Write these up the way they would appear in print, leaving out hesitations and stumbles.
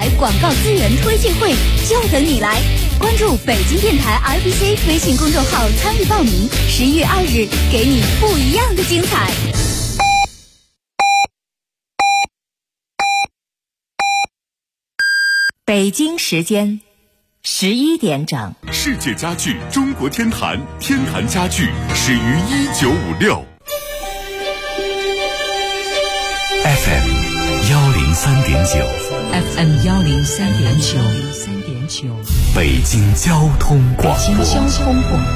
台广告资源推介会就等你来！关注北京电台 RBC 微信公众号参与报名，11月2日给你不一样的精彩。 北京时间11点整。 世界家具中国天坛，天坛家具始于1956。FM 103.9 FM 103.9， 北京交通广播。 北京交通广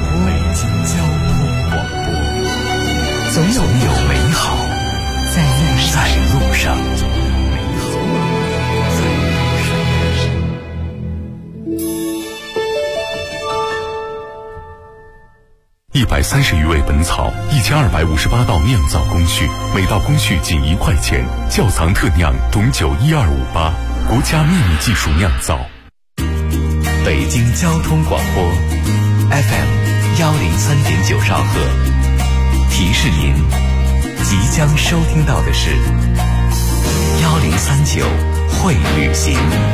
播，总有美好在路上。 130余味本草，1258道酿造工序，每道工序仅1块钱。窖藏特酿董酒12588，国家秘密技术酿造。 北京交通广播 FM 103.9兆赫，提示您即将收听到的是1039会旅行。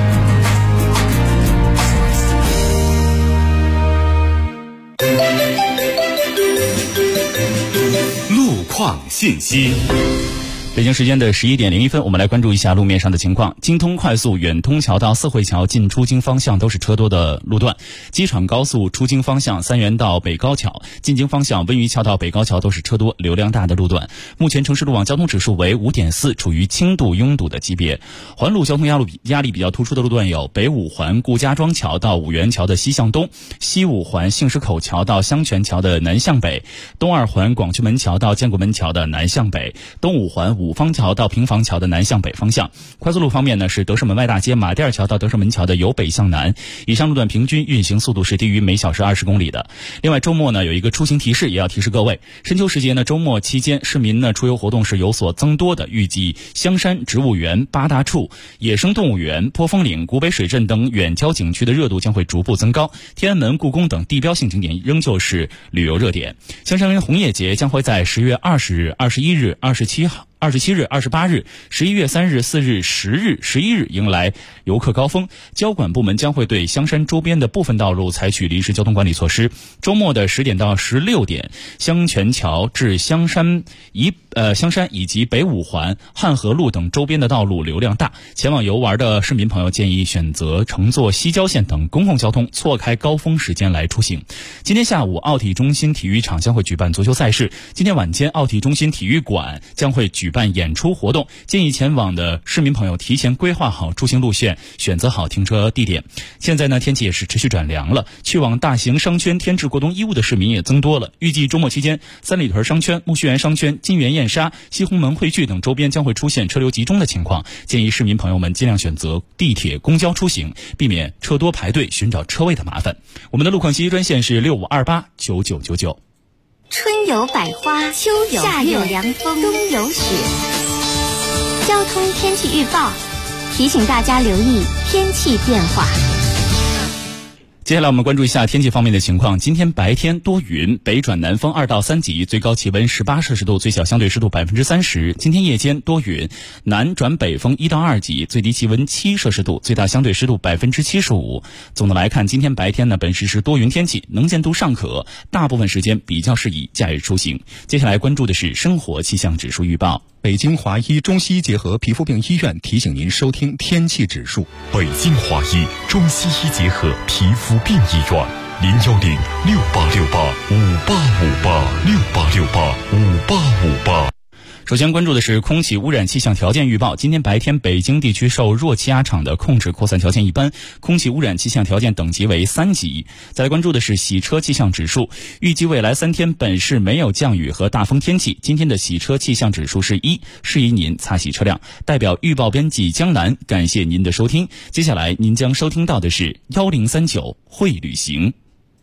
路况信息。 北京时间的11点01分，我们来关注一下路面上的情况。京通快速远通桥到四惠桥进出京方向都是车多的路段，机场高速出京方向三元到北高桥进京方向温榆桥到北高桥都是车多流量大的路段。目前城市路网交通指数为 5.4， 处于轻度拥堵的级别。环路交通压力比较突出的路段有北五环顾家庄桥到五元桥的西向东，西五环杏石口桥到香泉桥的南向北，东二环广渠门桥到建国门桥的南向北，东五环五方桥到平房桥的南向北方向。快速路方面呢，是德胜门外大街马甸桥到德胜门桥的由北向南，以上路段平均运行速度是低于每小时20公里的。另外周末呢有一个出行提示，也要提示各位，深秋时节呢周末期间市民呢出游活动是有所增多的，预计香山植物园、八大处、野生动物园、坡峰岭、古北水镇等远郊景区的热度将会逐步增高，天安门、故宫等地标性景点仍旧是旅游热点。香山红叶节将会在10月20日、21日、27日、28日、11月3日、4日、10日、11日迎来游客高峰。交管部门将会对香山周边的部分道路采取临时交通管理措施。周末的10点到16点，香泉桥至香山以及北五环、汉河路等周边的道路流量大，前往游玩的市民朋友建议选择乘坐西郊线等公共交通，错开高峰时间来出行。今天下午，奥体中心体育场将会举办足球赛事。今天晚间，奥体中心体育馆将会举办演出活动，建议前往的市民朋友提前规划好出行路线，选择好停车地点。现在呢，天气也是持续转凉了，去往大型商圈添置过冬衣物的市民也增多了。预计周末期间，三里屯商圈、木樨园商圈、金源燕莎、西红门汇聚等周边将会出现车流集中的情况，建议市民朋友们尽量选择地铁、公交出行，避免车多排队寻找车位的麻烦。我们的路况信息专线是65289999。 春有百花，秋有夏有凉风，冬有雪。交通天气预报提醒大家留意天气变化。 接下来我们关注一下天气方面的情况。今天白天多云，北转南风2到3级，最高气温18摄氏度，最小相对湿度30%。今天夜间多云，南转北风1到2级，最低气温7摄氏度，最大相对湿度75%。总的来看，今天白天呢本时是多云天气，能见度尚可，大部分时间比较适宜假日出行。接下来关注的是生活气象指数预报。 北京华医中西医结合皮肤病医院提醒您收听天气指数。 北京华医中西医结合皮肤病医院，0106868585858，68685858。 首先关注的是空气污染气象条件预报。今天白天，北京地区受弱气压场的控制扩散条件一般，空气污染气象条件等级为3级。再来关注的是洗车气象指数，预计未来3天本市没有降雨和大风天气。今天的洗车气象指数是1，适宜您擦洗车辆。代表预报编辑江南，感谢您的收听。接下来您将收听到的是1039会旅行。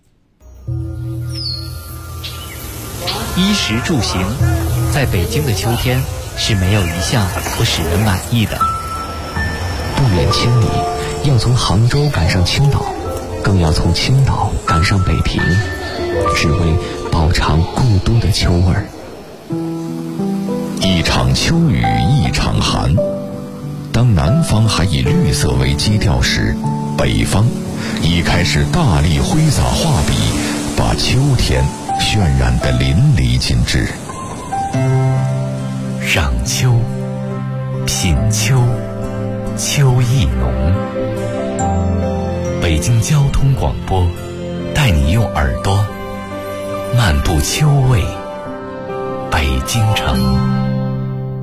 衣食住行，在北京的秋天是没有一项不使人满意的。 不远千里，要从杭州赶上青岛，更要从青岛赶上北平，只为饱尝故都的秋味儿。 一场秋雨一场寒， 当南方还以绿色为基调时，北方已开始大力挥洒画笔，把秋天渲染得淋漓尽致。 赏秋，品秋，秋意浓。北京交通广播带你用耳朵漫步秋味北京城。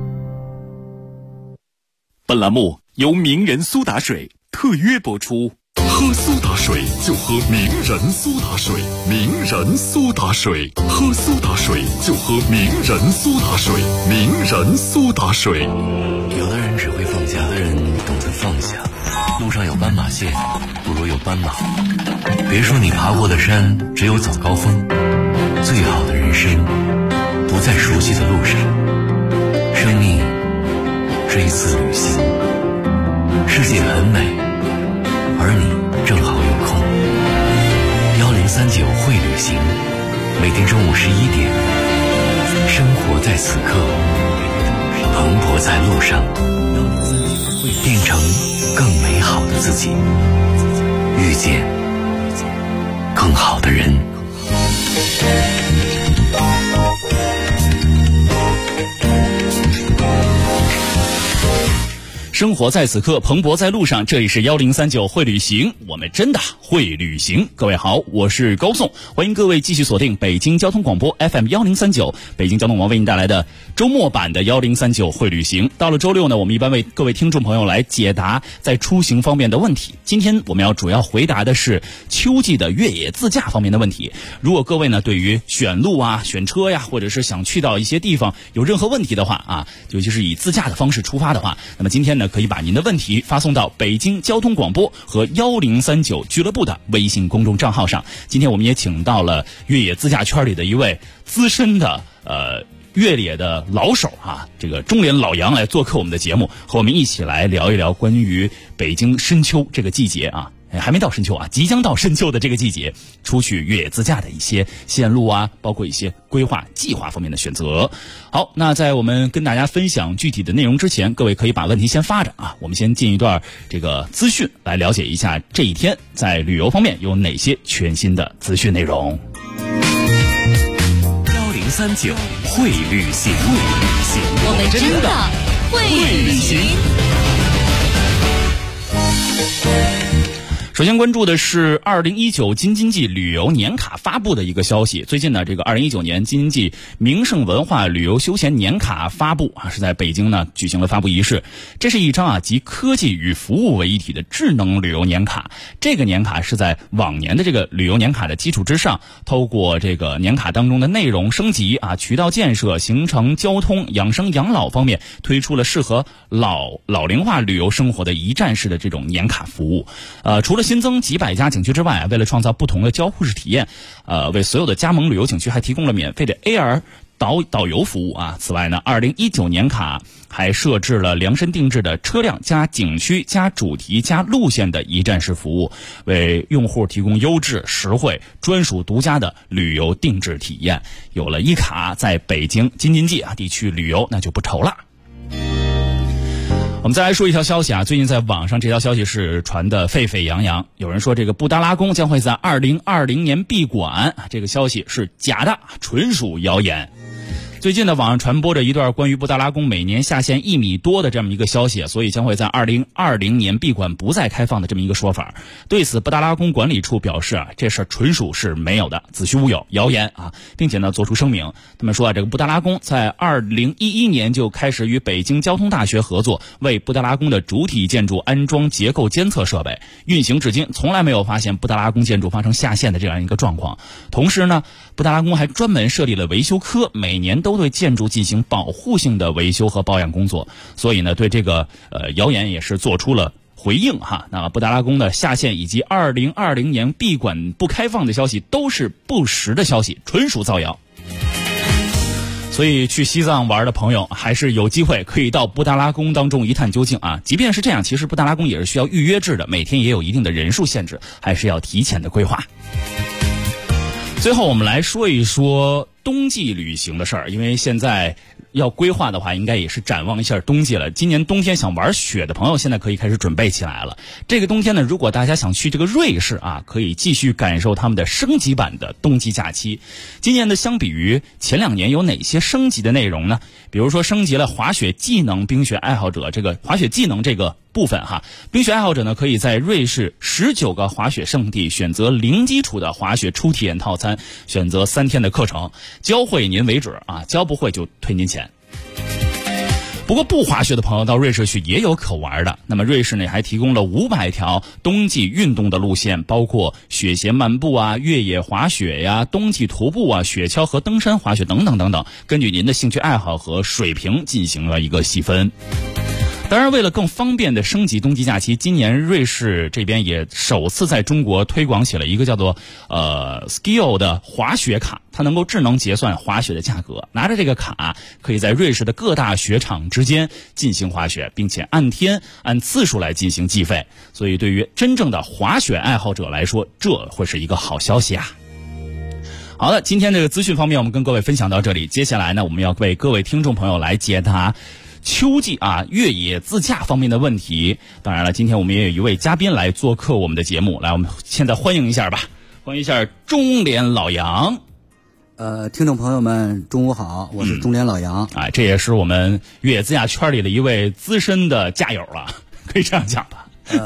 本栏目由名人苏打水特约播出。喝苏打水就喝名人苏打水，名人苏打水，喝苏打水就喝名人苏打水，名人苏打水。 有的人只会放下，有的人懂得放下。路上有斑马线，不如有斑马。别说你爬过的山只有早高峰，最好的人生不在熟悉的路上。生命是一次旅行，世界很美，而你正好有空。1039会旅行，每天中午11点，生活在此刻，蓬勃在路上，变成更美好的自己，遇见更好的人。 生活在此刻，蓬勃在路上。这里是1039会旅行，我们真的会旅行。各位好，我是高颂，欢迎各位继续锁定北京交通广播 FM 1039，北京交通网为您带来的周末版的1039会旅行。到了周六呢，我们一般为各位听众朋友来解答在出行方面的问题。今天我们要主要回答的是秋季的越野自驾方面的问题。如果各位呢对于选路啊、选车呀，或者是想去到一些地方有任何问题的话啊，尤其是以自驾的方式出发的话，那么今天呢可以把您的问题发送到北京交通广播和1039俱乐部的微信公众账号上。今天我们也请到了越野自驾圈里的一位资深的越野的老手啊，这个中年老杨来做客我们的节目，和我们一起来聊一聊关于北京深秋这个季节啊。还没到深秋啊，即将到深秋的这个季节，出去越野自驾的一些线路啊，包括一些规划计划方面的选择。好，那在我们跟大家分享具体的内容之前，各位可以把问题先发着啊，我们先进一段这个资讯来了解一下这一天在旅游方面有哪些全新的资讯内容。 1039会旅行， 我们真的会旅行。 首先关注的是2019京津冀旅游年卡发布的一个消息。最近呢，这个2019年京津冀名胜文化旅游休闲年卡发布啊，是在北京呢举行了发布仪式。这是一张集科技与服务为一体的智能旅游年卡。这个年卡是在往年的这个旅游年卡的基础之上，透过这个年卡当中的内容升级啊、渠道建设、行程、交通、养生养老方面，推出了适合老龄化旅游生活的一站式的这种年卡服务。除了新增几百家景区之外，为了创造不同的交互式体验，为所有的加盟旅游景区还提供了免费的 AR 导游服务啊。此外呢，2019年卡还设置了量身定制的车辆加景区加主题加路线的一站式服务，为用户提供优质、实惠、专属独家的旅游定制体验。有了一卡，在北京京津冀地区旅游那就不愁了。我们再来说一条消息啊，最近在网上这条消息是传得沸沸扬扬，有人说这个布达拉宫将会在2020年闭馆，这个消息是假的，纯属谣言。最近呢，网上传播着一段关于布达拉宫每年下限1米多的这么一个消息，所以将会在2020年闭馆不再开放的这么一个说法。对此，布达拉宫管理处表示啊，这事儿纯属是没有的，子虚乌有，谣言啊，并且呢做出声明。他们说啊，这个布达拉宫在2011年就开始与北京交通大学合作，为布达拉宫的主体建筑安装结构监测设备，运行至今从来没有发现布达拉宫建筑发生下陷的这样一个状况。同时呢，布达拉宫还专门设立了维修科，每年都对建筑进行保护性的维修和保养工作，所以呢，对这个谣言也是做出了回应哈。那么布达拉宫的下线以及2020年闭馆不开放的消息都是不实的消息，纯属造谣。所以去西藏玩的朋友还是有机会可以到布达拉宫当中一探究竟啊。即便是这样，其实布达拉宫也是需要预约制的，每天也有一定的人数限制，还是要提前的规划。最后我们来说一说冬季旅行的事儿，因为现在要规划的话，应该也是展望一下冬季了。今年冬天想玩雪的朋友，现在可以开始准备起来了。这个冬天呢，如果大家想去这个瑞士啊，可以继续感受他们的升级版的冬季假期。今年的相比于前2年有哪些升级的内容呢？比如说升级了滑雪技能，冰雪爱好者这个滑雪技能这个部分哈，冰雪爱好者呢可以在瑞士19个滑雪胜地选择零基础的滑雪初体验套餐，选择3天的课程，教会您为止啊，教不会就退您钱。不过不滑雪的朋友到瑞士去也有可玩的。那么瑞士呢还提供了500条冬季运动的路线，包括雪鞋漫步啊、越野滑雪呀、冬季徒步啊、雪橇和登山滑雪等等等等，根据您的兴趣爱好和水平进行了一个细分。当然，为了更方便的升级冬季假期，今年瑞士这边也首次在中国推广起了一个叫做Skio 的滑雪卡，它能够智能结算滑雪的价格。拿着这个卡，可以在瑞士的各大雪场之间进行滑雪，并且按天按次数来进行计费。所以，对于真正的滑雪爱好者来说，这会是一个好消息啊！好了，今天这个资讯方面我们跟各位分享到这里，接下来呢，我们要为各位听众朋友来解答秋季越野自驾方面的问题。当然了，今天我们也有一位嘉宾来做客我们的节目，来，我们现在欢迎一下吧，欢迎一下中联老杨。 听众朋友们，中午好，我是中联老杨。 这也是我们越野自驾圈里的一位资深的驾友了，可以这样讲吧？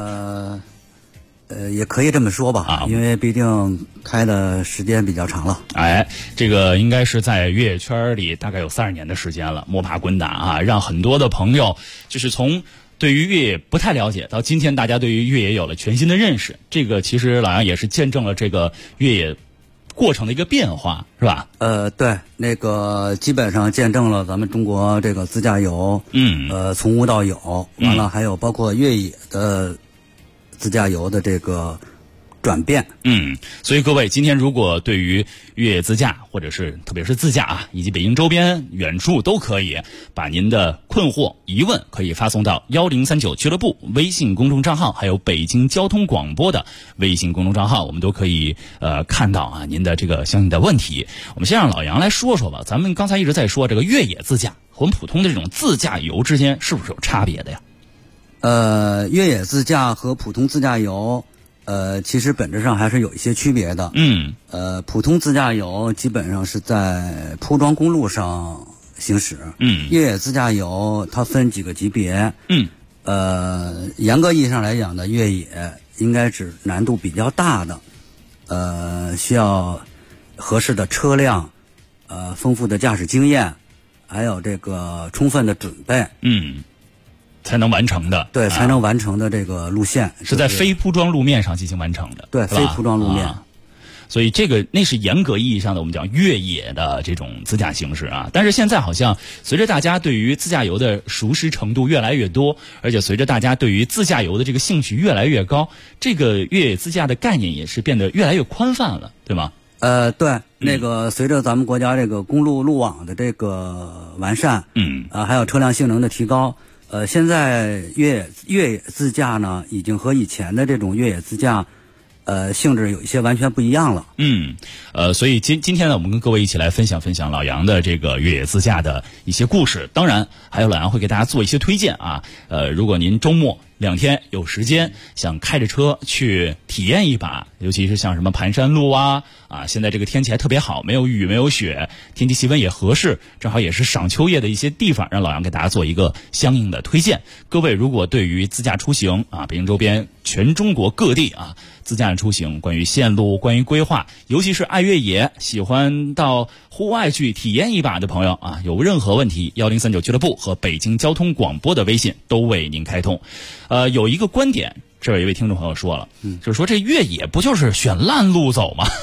也可以这么说吧，因为毕竟开的时间比较长了。 这个应该是在越野圈里大概有30年的时间了，摸爬滚打啊，让很多的朋友就是从对于越野不太了解到今天大家对于越野有了全新的认识。这个其实老杨也是见证了这个越野过程的一个变化，是吧？ 对，那个基本上见证了咱们中国这个自驾游，从无到有，完了还有包括越野的自驾游的这个转变。 所以各位今天如果对于越野自驾或者是特别是自驾以及北京周边远处都可以把您的困惑疑问可以发送到1039俱乐部微信公众账号，还有北京交通广播的微信公众账号，我们都可以看到您的这个相应的问题。我们先让老杨来说说吧，咱们刚才一直在说这个越野自驾和我们普通的这种自驾游之间是不是有差别的呀？ 越野自驾和普通自驾游其实本质上还是有一些区别的。普通自驾游基本上是在铺装公路上行驶。越野自驾游它分几个级别。严格意义上来讲呢，越野应该是难度比较大的，需要合适的车辆，丰富的驾驶经验，还有这个充分的准备。 才能完成的。 对，才能完成的这个路线是在非铺装路面上进行完成的。 对，非铺装路面。 所以那是严格意义上的我们讲越野的这种自驾形式啊。但是现在好像随着大家对于自驾游的熟识程度越来越多，而且随着大家对于自驾游的这个兴趣越来越高，这个越野自驾的概念也是变得越来越宽泛了，对吗？ 对，那个随着咱们国家这个公路路网的这个完善，还有车辆性能的提高，现在越野自驾呢，已经和以前的这种越野自驾性质有一些完全不一样了。 所以今天呢，我们跟各位一起来分享老杨的这个越野自驾的一些故事。当然，还有老杨会给大家做一些推荐啊。如果您周末2天有时间，想开着车去体验一把，尤其是像什么盘山路现在这个天气还特别好，没有雨没有雪，天气气温也合适，正好也是赏秋叶的一些地方，让老杨给大家做一个相应的推荐。各位如果对于自驾出行北京周边全中国各地自驾出行，关于线路，关于规划，尤其是爱越野，喜欢到户外去体验一把的朋友有任何问题，1039俱乐部和北京交通广播的微信都为您开通。有一个观点，这有一位听众朋友说了，就是说这越野不就是选烂路走吗？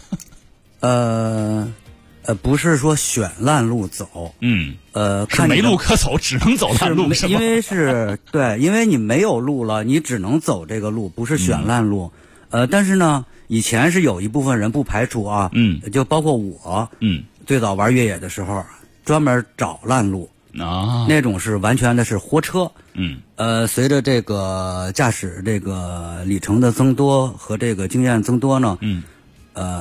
不是说选烂路走， 是没路可走，只能走烂路，是吗？ 因为你没有路了，你只能走这个路，不是选烂路。但是呢，以前是有一部分人不排除就包括我，最早玩越野的时候，专门找烂路那种是完全的是豁车。随着这个驾驶这个里程的增多和这个经验增多呢，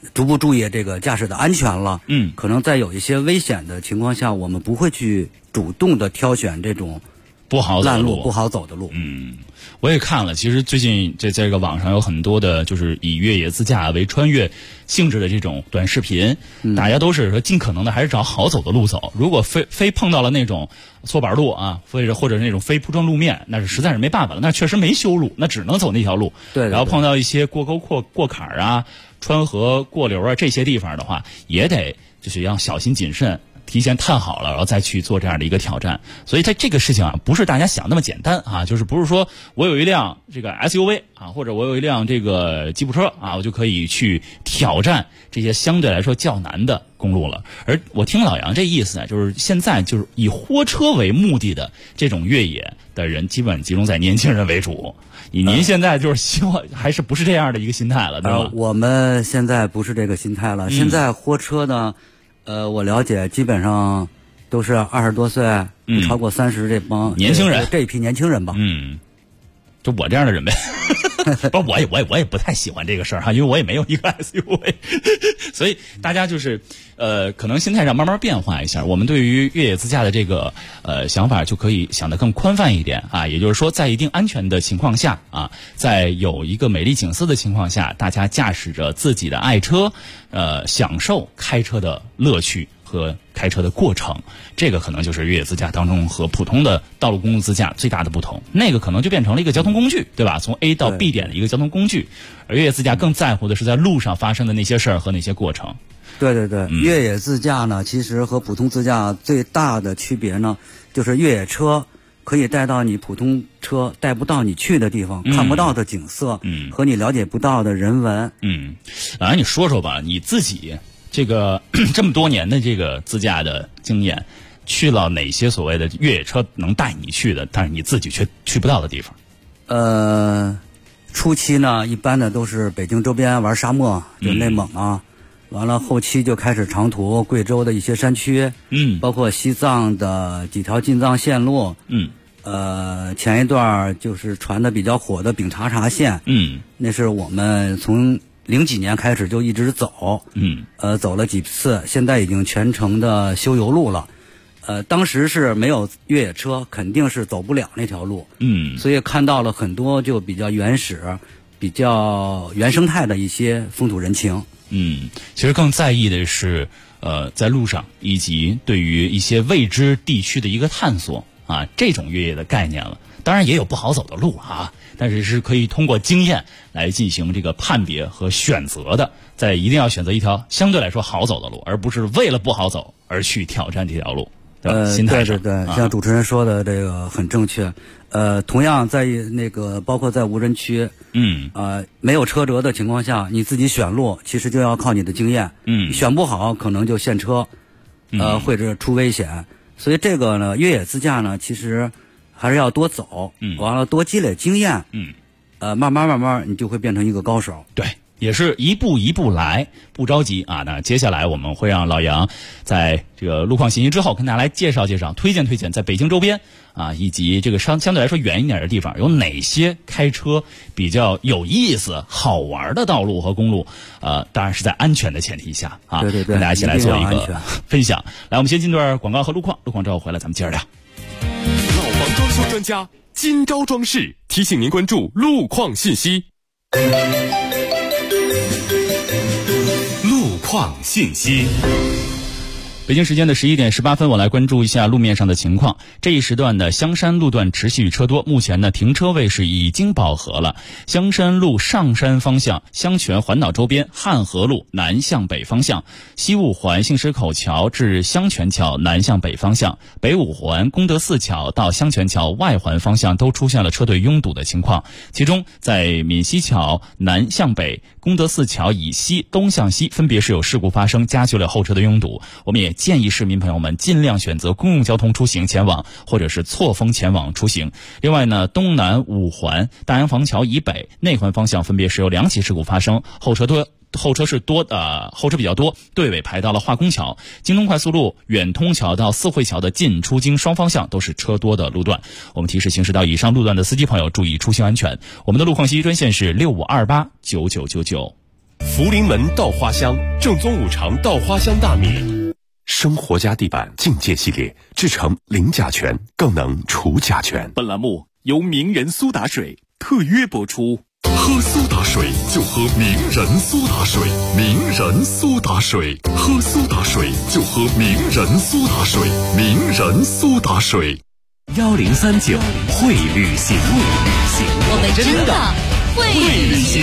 逐步注意这个驾驶的安全了。可能在有一些危险的情况下，我们不会去主动的挑选这种烂路、不好走的路。 我也看了，其实最近这个网上有很多的，就是以越野自驾为穿越性质的这种短视频，大家都是说尽可能的还是找好走的路走。如果非碰到了那种搓板路啊，或者那种非铺装路面，那是实在是没办法了，那确实没修路，那只能走那条路。 对。 然后碰到一些过沟过坎啊、穿河过流啊这些地方的话，也得就是要小心谨慎。提前探好了，然后再去做这样的一个挑战，所以它这个事情啊，不是大家想那么简单啊，就是不是说我有一辆这个 SUV 啊，或者我有一辆这个吉普车啊，我就可以去挑战这些相对来说较难的公路了。而我听老杨这意思啊，就是现在就是以货车为目的的这种越野的人，基本集中在年轻人为主。您现在就是希望还是不是这样的一个心态了，对吧？ 我们现在不是这个心态了，现在货车呢。我了解，基本上都是20多岁，不超过30这帮年轻人， 这一批年轻人吧。 就我这样的人呗。不，我也不太喜欢这个事儿哈，因为我也没有一个 SUV， 所以大家就是可能心态上慢慢变化一下。我们对于越野自驾的这个想法就可以想得更宽泛一点啊，也就是说，在一定安全的情况下啊，在有一个美丽景色的情况下，大家驾驶着自己的爱车，享受开车的乐趣和开车的过程，这个可能就是越野自驾当中和普通的道路公路自驾最大的不同。那个可能就变成了一个交通工具，对吧？从 A 到 B 点的一个交通工具，而越野自驾更在乎的是在路上发生的那些事儿和那些过程。 对，越野自驾呢，其实和普通自驾最大的区别呢，就是越野车可以带到你普通车带不到你去的地方，看不到的景色，和你了解不到的人文。 老杨，你说说吧，你自己这个这么多年的这个自驾的经验，去了哪些所谓的越野车能带你去的，但是你自己却去不到的地方？ 初期呢，一般的都是北京周边玩沙漠，就内蒙啊。完了，后期就开始长途，贵州的一些山区，包括西藏的几条进藏线路，前一段就是传的比较火的丙察察线，那是我们从00几年开始就一直走，走了几次，现在已经全程的修油路了。当时是没有越野车，肯定是走不了那条路，所以看到了很多就比较原始、比较原生态的一些风土人情。 其实更在意的是，在路上以及对于一些未知地区的一个探索啊，这种越野的概念了。当然也有不好走的路啊，但是是可以通过经验来进行这个判别和选择的。在一定要选择一条相对来说好走的路，而不是为了不好走而去挑战这条路。心态上， 对，像主持人说的这个很正确。同样在那个包括在无人区，没有车辙的情况下，你自己选路其实就要靠你的经验，选不好可能就陷车，或者出危险。所以这个呢，越野自驾呢，其实还是要多走，完了多积累经验，慢慢你就会变成一个高手。 对。也是一步一步来，不着急啊。那接下来我们会让老杨在这个路况信息之后，跟大家来介绍介绍，推荐在北京周边啊，以及这个相对来说远一点的地方有哪些开车比较有意思、好玩的道路和公路。当然是在安全的前提下啊， 对， 跟大家一起来做一个分享。来，我们先进段广告和路况之后回来咱们接着聊。 老房装修专家金招装饰提醒您关注路况信息。路况信息。 北京时间的11点18分，我来关注一下路面上的情况。这一时段的香山路段持续车多，目前呢停车位是已经饱和了。香山路上山方向、香泉环岛周边、汉河路南向北方向、西五环杏石口桥至香泉桥南向北方向、北五环功德寺桥到香泉桥外环方向都出现了车队拥堵的情况。其中在闽西桥南向北、功德寺桥以西、东向西分别是有事故发生，加剧了后车的拥堵。我们也建议市民朋友们尽量选择公共交通出行前往，或者是错峰前往出行。另外呢，东南五环大洋坊桥以北内环方向分别是有2起事故发生，后车比较多，队尾排到了化工桥。京东快速路远通桥到四惠桥的进出京双方向都是车多的路段。我们提示行驶到以上路段的司机朋友注意出行安全。我们的路况信息专线是65289999。 福临门稻花香，正宗五常稻花香大米。生活家地板境界系列，制成零甲醛，更能除甲醛。 本栏目由名人苏打水特约播出。 喝苏打水就喝名人苏打水，名人苏打水，喝苏打水就喝名人苏打水，名人苏打水。 1039会旅行， 我们真的会旅行。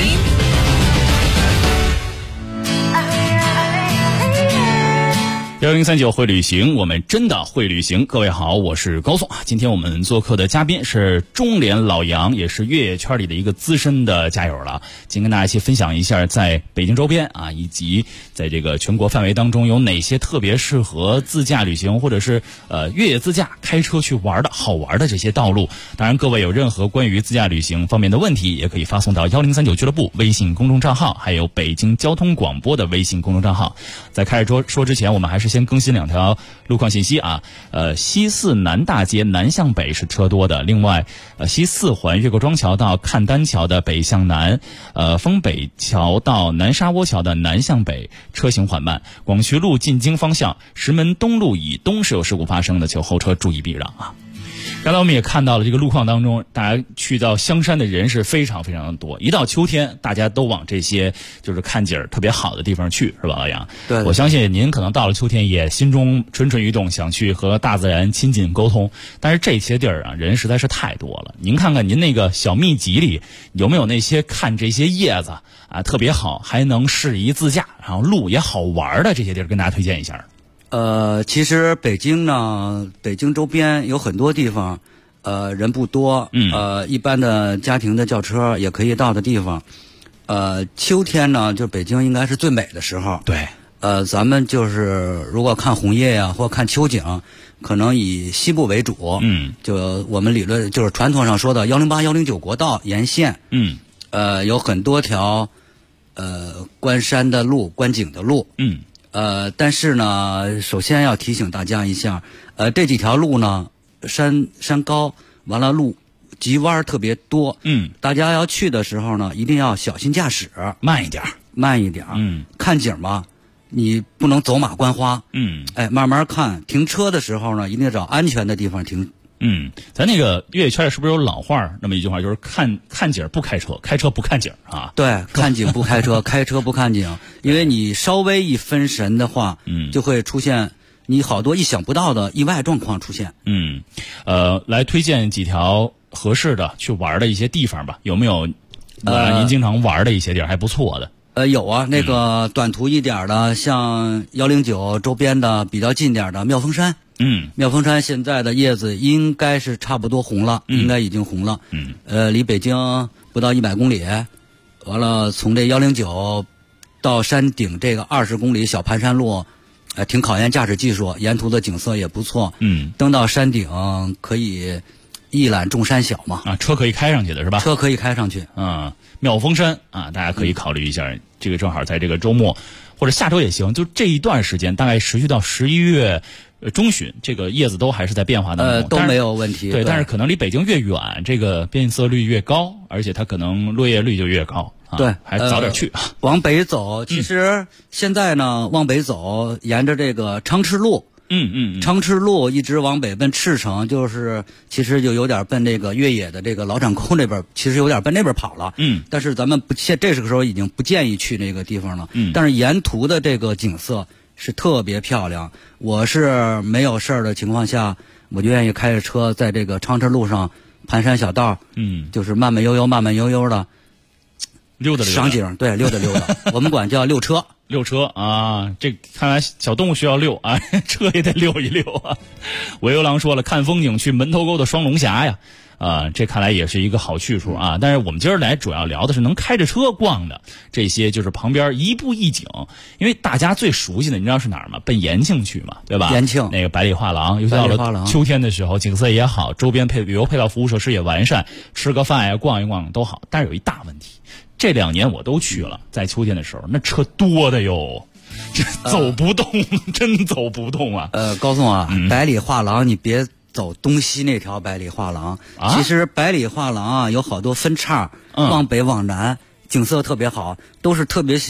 1039会旅行，我们真的会旅行。各位好，我是高颂。今天我们做客的嘉宾是中联老杨，也是越野圈里的一个资深的家友了。今天跟大家一起分享一下在北京周边啊，以及在这个全国范围当中有哪些特别适合自驾旅行或者是越野自驾开车去玩的好玩的这些道路。当然各位有任何关于自驾旅行方面的问题，也可以发送到1039俱乐部微信公众账号，还有北京交通广播的微信公众账号。在开始说之前，我们还是先更新2条路况信息啊。西四南大街南向北是车多的，另外西四环越过庄桥到看丹桥的北向南，丰北桥到南沙窝桥的南向北车行缓慢。广渠路进京方向石门东路以东是有事故发生的，请后车注意避让啊。刚才我们也看到了这个路况当中，大家去到香山的人是非常非常的多。一到秋天，大家都往这些就是看景儿特别好的地方去，是吧，老杨？ 对。 我相信您可能到了秋天也心中蠢蠢欲动，想去和大自然亲近沟通。但是这些地儿啊，人实在是太多了。您看看您那个小秘籍里有没有那些看这些叶子啊特别好，还能适宜自驾，然后路也好玩的这些地儿，跟大家推荐一下。 其实北京呢，北京周边有很多地方，人不多，一般的家庭的轿车也可以到的地方。秋天呢，就北京应该是最美的时候。 对。 咱们就是如果看红叶呀，或看秋景，可能以西部为主。就我们理论就是传统上说的108、109国道沿线。有很多条观山的路、观景的路。但是呢，首先要提醒大家一下，这几条路呢，山高，完了路急弯特别多。大家要去的时候呢，一定要小心驾驶， 慢一点。 看景嘛，你不能走马观花。慢慢看。停车的时候呢，一定要找安全的地方停。 咱那个越野圈是不是有老话那么一句话，就是看景不开车，开车不看景啊？ 对，看景不开车，开车不看景，因为你稍微一分神的话，就会出现你好多意想不到的意外状况出现。 来推荐几条合适的去玩的一些地方吧，有没有您经常玩的一些地儿还不错的？ 有啊，那个短途一点的，像109周边的比较近点的妙峰山。妙峰山现在的叶子应该是差不多红了，应该已经红了。离北京不到100公里，完了从这109到山顶这个20公里小盘山路，挺考验驾驶技术，沿途的景色也不错。登到山顶可以一览众山小嘛。 车可以开上去的是吧？ 车可以开上去。 妙峰山啊，大家可以考虑一下。这个正好在这个周末或者下周也行，就这一段时间大概持续到11月中旬，这个叶子都还是在变化当中， 都没有问题。 对，但是可能离北京越远，这个变色率越高，而且它可能落叶率就越高。 对， 还早点去。 往北走，其实现在呢，往北走，沿着这个昌赤路。昌赤路一直往北奔赤城，就是其实就有点奔那个越野的这个老掌沟那边，其实有点奔那边跑了。但是咱们这个时候已经不建议去那个地方了。但是沿途的这个景色是特别漂亮。我是没有事儿的情况下，我就愿意开着车在这个昌赤路上盘山小道，就是慢慢悠悠的溜达赏景。对，溜达我们管叫溜车。 溜车啊，这看来小动物需要溜啊，车也得溜一溜啊。尾游狼说了，看风景去门头沟的双龙峡呀，这看来也是一个好去处啊。但是我们今儿来主要聊的是能开着车逛的这些，就是旁边一步一景。因为大家最熟悉的，你知道是哪儿吗？奔延庆去嘛，对吧？ 延庆那个百里画廊，尤其到了秋天的时候，景色也好，周边旅游配套服务设施也完善，吃个饭呀，逛一逛都好。但是有一大问题。这2年我都去了，在秋天的时候，那车多的哟，这走不动，真走不动啊！ 高颂啊，百里画廊你别走东西那条百里画廊，其实百里画廊啊有好多分叉，往北往南景色特别好，都是特别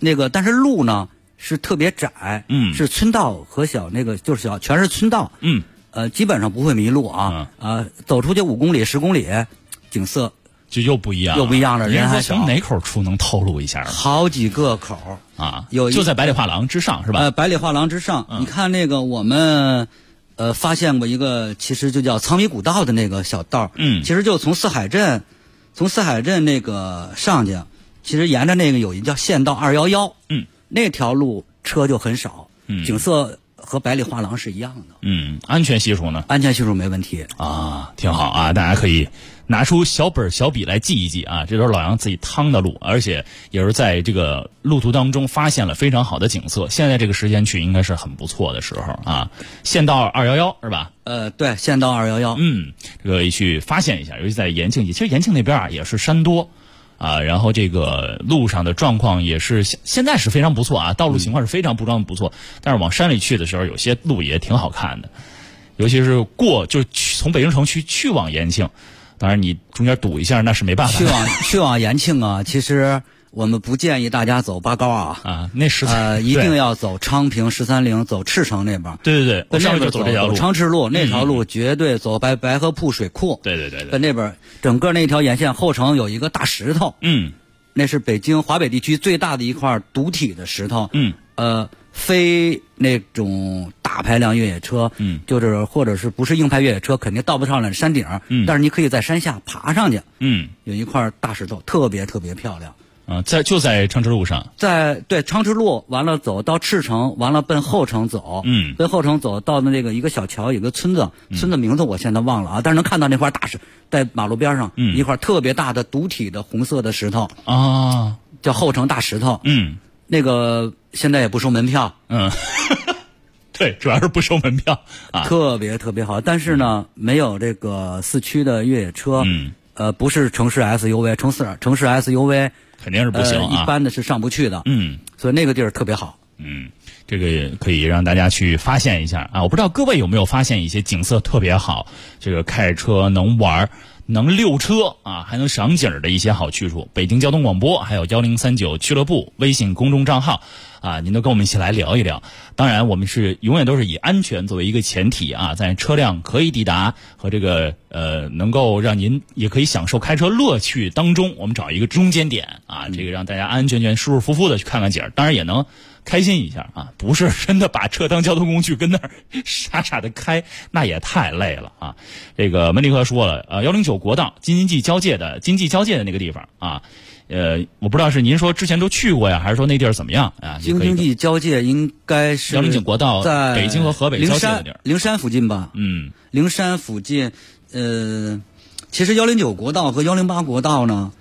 但是路呢是特别窄，是村道和就是全是村道，基本上不会迷路啊，走出去5公里10公里，景色就又不一样了， 人还少。 从哪口出能透露一下吗？ 好几个口啊，就在百里画廊之上是吧？ 百里画廊之上，你看我们发现过一个，其实就叫苍迷古道的那个小道，其实就从四海镇那个上去，其实沿着那个有一叫县道211，那条路车就很少，景色和百里画廊是一样的。 安全系数呢？ 安全系数没问题啊，挺好啊，大家可以拿出小本小笔来记一记啊，这都是老杨自己趟的路，而且也是在这个路途当中发现了非常好的景色。现在这个时间去应该是很不错的时候啊。县道211是吧？ 对，县道211。 这个去发现一下，尤其在延庆，其实延庆那边啊也是山多啊，然后这个路上的状况也是现在是非常不错啊，道路情况是非常不错，但是往山里去的时候，有些路也挺好看的，尤其是就从北京城区去往延庆。当然，你中间堵一下那是没办法。 去往延庆啊，其实我们不建议大家走八高啊。 那是一定要走昌平13陵，走赤城那边。 对，我上面就走这条路。 昌赤路那条路绝对走白河铺水库。 对。 在那边整个那条沿线后城有一个大石头。那是北京华北地区最大的一块独体的石头。非那种大排量越野车，就是或者是不是硬派越野车，肯定到不上来山顶，但是你可以在山下爬上去，有一块大石头，特别漂亮。 就在昌赤路上， 对昌赤路完了走到赤城，完了奔后城走，奔后城走到那个一个小桥，有个村子名字我现在忘了啊，但是能看到那块大石在马路边上，一块特别大的独体的红色的石头啊， 叫后城大石头。那个现在也不收门票， 对，主要是不收门票啊， 特别好。但是呢，没有这个4驱的越野车，不是城市 SUV， 城市 SUV 肯定是不行啊， 一般的是上不去的。所以那个地儿特别好。 这个也可以让大家去发现一下啊！我不知道各位有没有发现一些景色特别好，这个开车能玩、能溜车啊，还能赏景的一些好去处。北京交通广播还有1039俱乐部微信公众账号啊，您都跟我们一起来聊一聊。当然，我们是永远都是以安全作为一个前提啊，在车辆可以抵达和这个能够让您也可以享受开车乐趣当中，我们找一个中间点啊，这个让大家安安全全、舒舒服服的去看看景，当然也能开心一下啊，不是真的把车当交通工具跟那儿傻的开，那也太累了啊。这个门迪克说了，109国道京津交界的那个地方啊，我不知道是您说之前都去过呀，还是说那地儿怎么样啊？ 京津交界应该是 109国道在北京和河北交界的地儿， 灵山附近吧？灵山附近，其实109国道和108国道呢，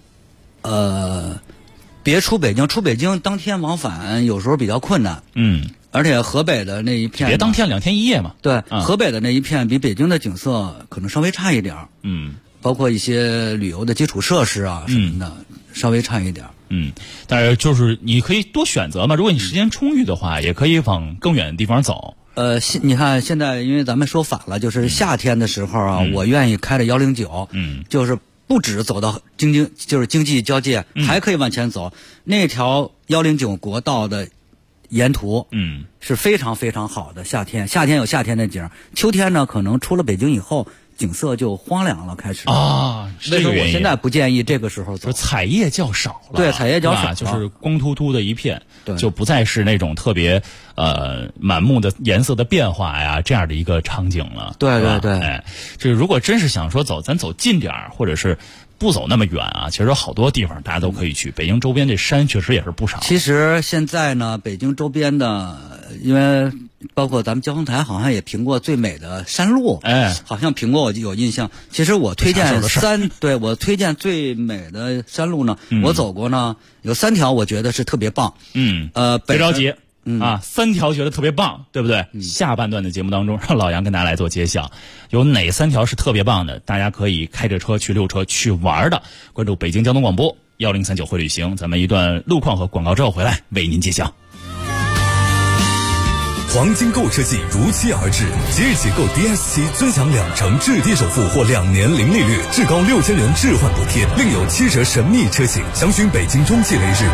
别出北京当天往返有时候比较困难。而且河北的那一片， 别当天2天1夜嘛。 对，河北的那一片比北京的景色可能稍微差一点。包括一些旅游的基础设施啊什么的，稍微差一点。 但是就是你可以多选择嘛，如果你时间充裕的话，也可以往更远的地方走。 你看现在因为咱们说反了，就是夏天的时候啊，我愿意开着109，就是不止走到京济交界，还可以往前走。那条109国道的沿途，是非常好的。夏天有夏天的景，秋天呢，可能出了北京以后，景色就荒凉了，开始啊。 所以说我现在不建议这个时候走， 彩叶较少了。 对，彩叶较少， 就是光秃秃的一片，就不再是那种特别满目的颜色的变化呀这样的一个场景了。 对。 这如果真是想说咱走近点儿，或者是不走那么远啊，其实有好多地方大家都可以去。北京周边这山确实也是不少。 其实现在呢，北京周边的，因为包括咱们交通台好像也评过最美的山路，好像评过，我有印象。其实我推荐我推荐最美的山路呢，我走过呢有3条，我觉得是特别棒。 别着急。3条觉得特别棒，对不对？下半段的节目当中，让老杨跟大家来做揭晓，有哪3条是特别棒的，大家可以开着车去溜车去玩的。关注北京交通广播1039会旅行，咱们一段路况和广告之后回来为您揭晓。 黄金购车季如期而至，即日起购 DS7尊享2成至低首付或2年零利率，至高6000元置换补贴，另有7折神秘车型。详询北京中汽雷士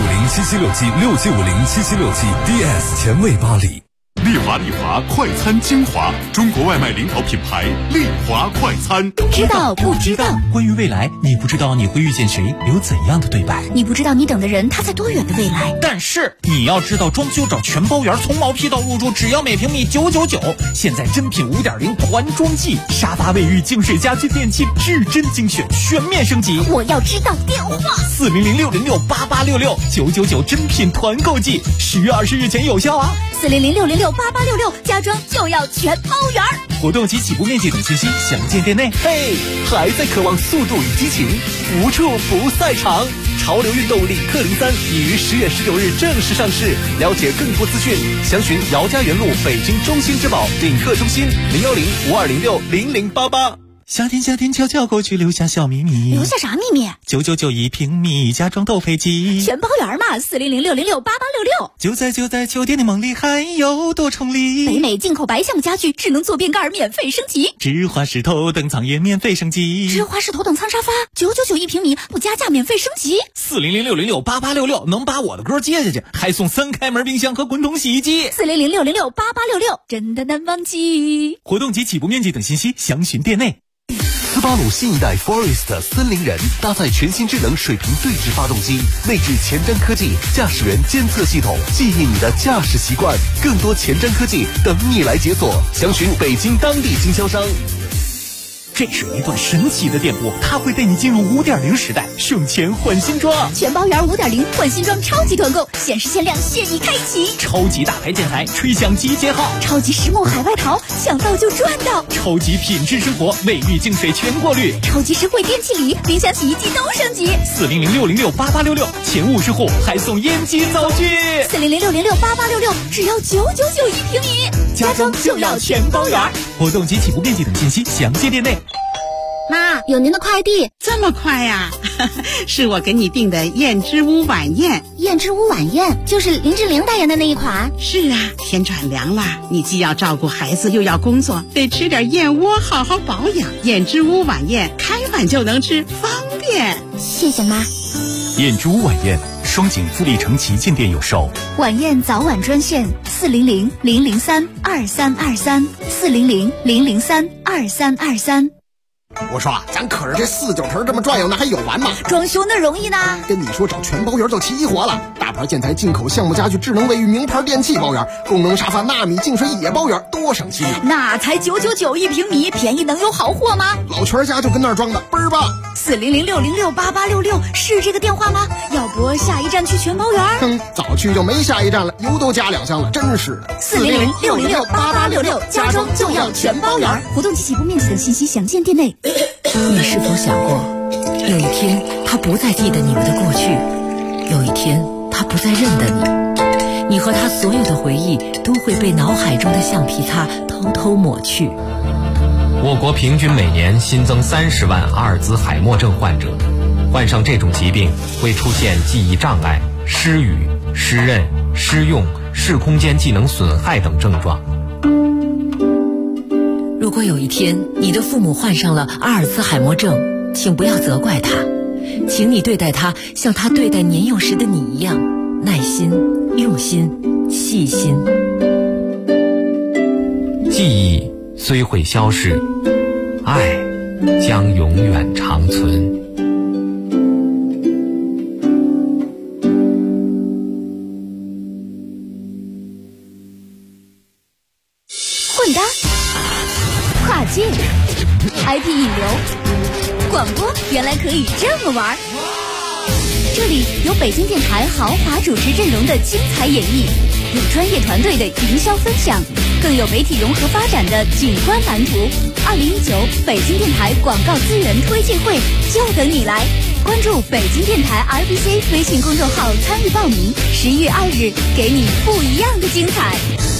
67507767，67507767，DS 前卫巴黎。 丽华快餐精华，中国外卖领导品牌丽华快餐。 知道不知道？ 关于未来，你不知道你会遇见谁，有怎样的对白？ 你不知道你等的人他在多远的未来？ 但是你要知道，装修找全包园，从毛坯到入住，只要每平米999。现在真品5.0团装季，沙发、卫浴、净水、家居电器至臻精选，全面升级。 我要知道电话 4006068866999真品团购季，10月20日前有效啊 ！40060688669，家装就要全包园。 活动及起步面积等信息详见店内。嘿，还在渴望速度与激情，无处不在场。潮流运动领克03已于10月19日正式上市，了解更多资讯，详询姚家园路北京中心之宝领克中心01052060088。夏天悄悄过去，留下小秘密。 留下啥秘密 ？999一平米，家装斗飞机， 全包园嘛！40060668866。 就在秋天的梦里，还有多重礼。 北美进口白橡家具，智能坐便盖免费升级。 芝华士头等舱也免费升级。 芝华士头等舱沙发999一平米，不加价免费升级。 40060668866能把我的歌接下去，还送3开门冰箱和滚筒洗衣机。 40060668866真的难忘记。 活动及起步面积等信息详询店内。 斯巴鲁新一代 Forest 森林人搭载全新智能水平对置发动机，内置前瞻科技驾驶员监测系统，记忆你的驾驶习惯。更多前瞻科技等你来解锁，详询北京当地经销商。 这是一段神奇的电波，它会带你进入5.0时代，省钱换新装。 全包园5.0换新装超级团购，限时限量现已开启。 超级大牌建材吹响集结号， 超级实木海外淘抢到就赚到。 超级品质生活卫浴净水全过滤， 超级实惠电器礼，冰箱洗衣机都升级。 40060688666前50户还送烟机灶具。 40060688666只要999一平米，家装就要全包园。 活动及起步面积等信息详见店内。 妈，有您的快递。 这么快呀？是我给你订的燕之屋晚宴。 燕之屋晚宴就是林志玲代言的那一款。 是啊，天转凉了，你既要照顾孩子又要工作，得吃点燕窝好好保养。燕之屋晚宴开碗就能吃，方便。 谢谢妈。 燕之屋晚宴，双井富力城旗舰店有售。 晚宴早晚专线400-003-2323，400-003-2323。 我说咱可是这4、9成这么转悠，那还有完吗？ 装修那容易呢。 跟你说找全包园就齐活了，大牌建材、进口项目家具、智能卫浴、名牌电器包园，功能沙发、纳米净水也包园，多省心啊！ 那才999一平米，便宜能有好货吗？ 老全家就跟那儿装的，倍儿棒。 40060688666是这个电话吗？要不下一站去全包园？ 早去就没下一站了，油都加2箱了，真是的。 40060688666，家装就要全包园。活动及起步面积等信息详见店内。 你是否想过，有一天他不再记得你们的过去，有一天他不再认得你，你和他所有的回忆都会被脑海中的橡皮擦偷偷抹去。 我国平均每年新增30万阿尔兹海默症患者，患上这种疾病会出现记忆障碍、失语、失认、失用、视空间技能损害等症状。 如果有一天你的父母患上了阿尔兹海默症，请不要责怪他，请你对待他像他对待年幼时的你一样，耐心、用心、细心。 记忆虽会消逝，爱将永远长存。 混搭跨界 IP 引流广播，原来可以这么玩。这里有北京电台豪华主持阵容的精彩演绎，有专业团队的营销分享，更有媒体融合发展的景观蓝图。2019北京电台广告资源推介会就等你来，关注北京电台 RBC 微信公众号参与报名，11月2日给你不一样的精彩。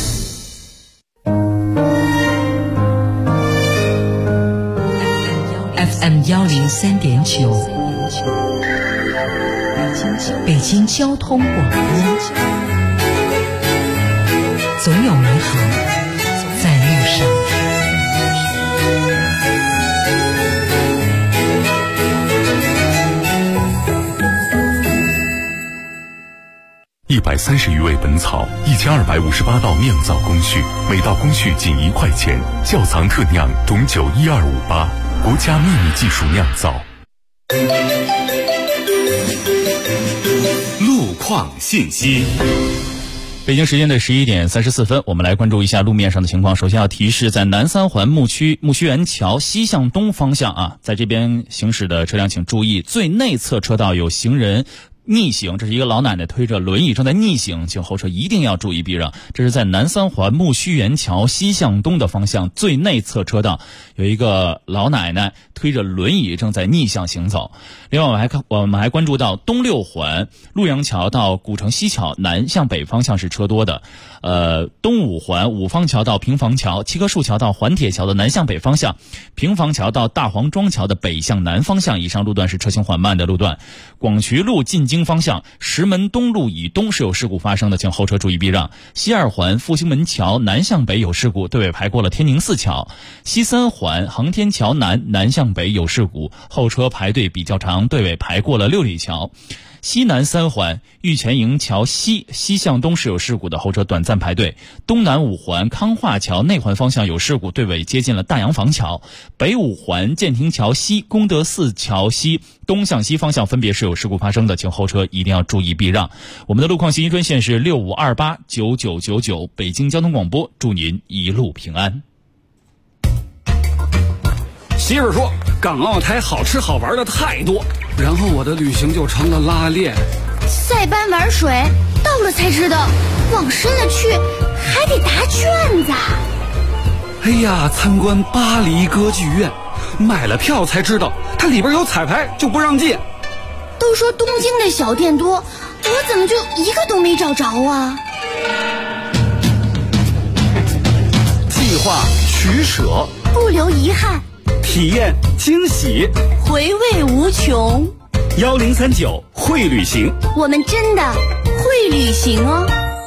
FM 103.9，北京交通广播，走总有美好在路上。 130余味本草，1258道酿造工序，每道工序仅1块钱。窖藏特酿董酒12588，国家秘密技术酿造。 路况信息。 北京时间的11点34分，我们来关注一下路面上的情况。首先要提示，在南三环木须园桥西向东方向啊，在这边行驶的车辆请注意，最内侧车道有行人逆行，这是一个老奶奶推着轮椅正在逆行，请后车一定要注意避让。这是在南三环木须园桥西向东的方向最内侧车道有一个老奶奶推着轮椅正在逆向行走。另外我们还关注到东六环陆阳桥到古城西桥南向北方向是车多的，东五环五方桥到平房桥、七棵树桥到环铁桥的南向北方向，平房桥到大黄庄桥的北向南方向以上路段是车行缓慢的路段。广渠路进京方向石门东路以东是有事故发生的，请后车注意避让。西二环复兴门桥南向北有事故，队尾排过了天宁寺桥。西三环航天桥南向北有事故，后车排队比较长，队尾排过了六里桥。西南三环玉泉营桥西向东是有事故的，后车短暂排队。东南五环康化桥内环方向有事故，队尾接近了大洋房桥。北五环建亭桥西功德寺桥西东向西方向分别是有事故发生的，请后车一定要注意避让。我们的路况信息专线是65289999，北京交通广播，祝您一路平安。 媳妇说港澳台好吃好玩的太多，然后我的旅行就成了拉练。 塞班玩水，到了才知道往深了去还得答卷子。 哎呀，参观巴黎歌剧院，买了票才知道它里边有彩排就不让进。 都说东京的小店多，我怎么就一个都没找着啊？ 计划取舍， 不留遗憾， 体验惊喜， 回味无穷。 1039会旅行， 我们真的会旅行哦。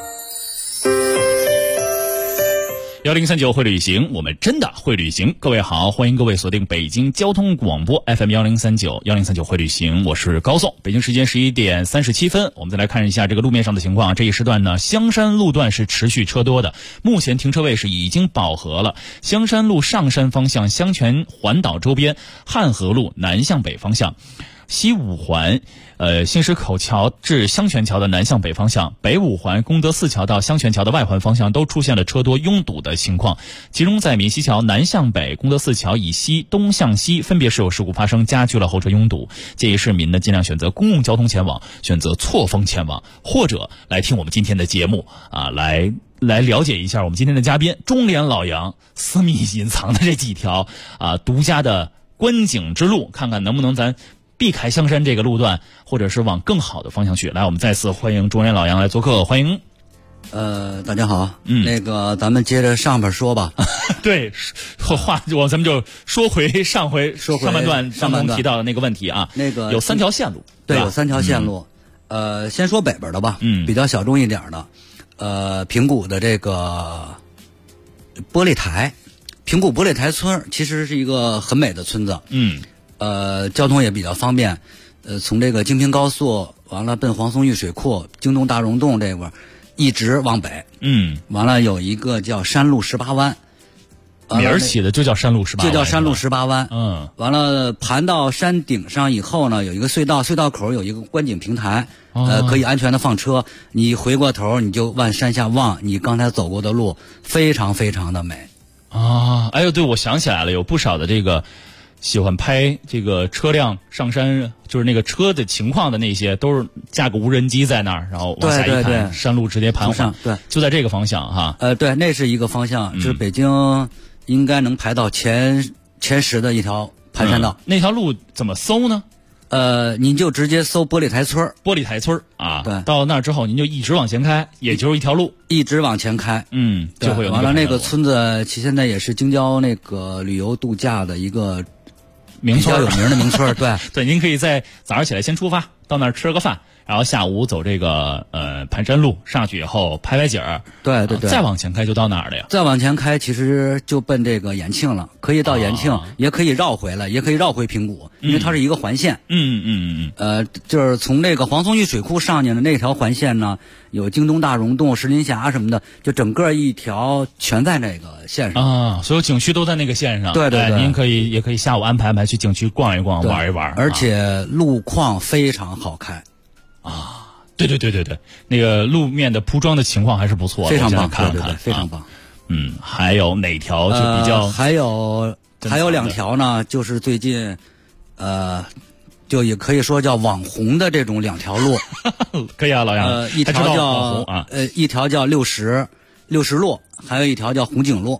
1039会旅行，我们真的会旅行。各位好，欢迎各位锁定北京交通广播 FM 1039会旅行，我是高颂。北京时间11点37分，我们再来看一下这个路面上的情况。这一时段呢，香山路段是持续车多的，目前停车位是已经饱和了。香山路上山方向香泉环岛周边，汉河路南向北方向。西五环新石口桥至香泉桥的南向北方向，北五环功德寺桥到香泉桥的外环方向都出现了车多拥堵的情况，其中在闽西桥南向北、功德寺桥以西、东向西分别是有事故发生，加剧了后车拥堵。建议市民呢尽量选择公共交通前往，选择错峰前往，或者来听我们今天的节目啊，来了解一下我们今天的嘉宾中联老杨私密隐藏的这几条独家的观景之路，看看能不能咱避开香山这个路段，或者是往更好的方向去。来，我们再次欢迎中联老杨来做客，欢迎。 大家好，那个咱们接着上边说吧。 对，咱们就说回上半段当中提到的那个问题啊， 那个有3条线路， 对，有3条线路。先说北边的吧，比较小众一点的，平谷的这个玻璃台，平谷玻璃台村其实是一个很美的村子，交通也比较方便，从这个京平高速完了奔黄松峪水库、京东大溶洞这块一直往北，完了有一个叫山路18弯， 名儿起的就叫山路18弯， 就叫山路18弯，完了盘到山顶上以后呢，有一个隧道，隧道口有一个观景平台，可以安全的放车，你回过头你就往山下望，你刚才走过的路非常非常的美啊！哎呦，对，我想起来了，有不少的这个喜欢拍这个车辆上山，就是那个车的情况的那些，都是架个无人机在那儿，然后往下一看，山路直接盘上， 对， 就在这个方向哈。 对，那是一个方向，就是北京应该能排到前10的一条盘山道。 那条路怎么搜呢？ 您就直接搜玻璃台村啊， 对， 到那儿之后您就一直往前开，也就是一条路， 一直往前开， 就会有完了那个村子，其现在也是京郊那个旅游度假的一个名村， 比较有名的名村，对对，您可以在早上起来先出发， 到那儿吃个饭，然后下午走这个盘山路上去以后拍拍景儿。 对对对。 再往前开就到哪儿了呀？ 再往前开其实就奔这个延庆了，可以到延庆，也可以绕回来，也可以绕回平谷，因为它是一个环线。就是从那个黄松峪水库上去的那条环线呢，有京东大溶洞、石林峡什么的，就整个一条全在那个线上啊，所有景区都在那个线上。 对对对， 您也可以下午安排去景区逛一逛、玩一玩， 而且路况非常好开啊。对，那个路面的铺装的情况还是不错的， 非常棒， 看对，非常棒。 还有哪条就比较？ 还有2条呢，就是最近，就也可以说叫网红的这种2条路。 可以啊，老杨。 一条叫60路，还有一条叫红景路。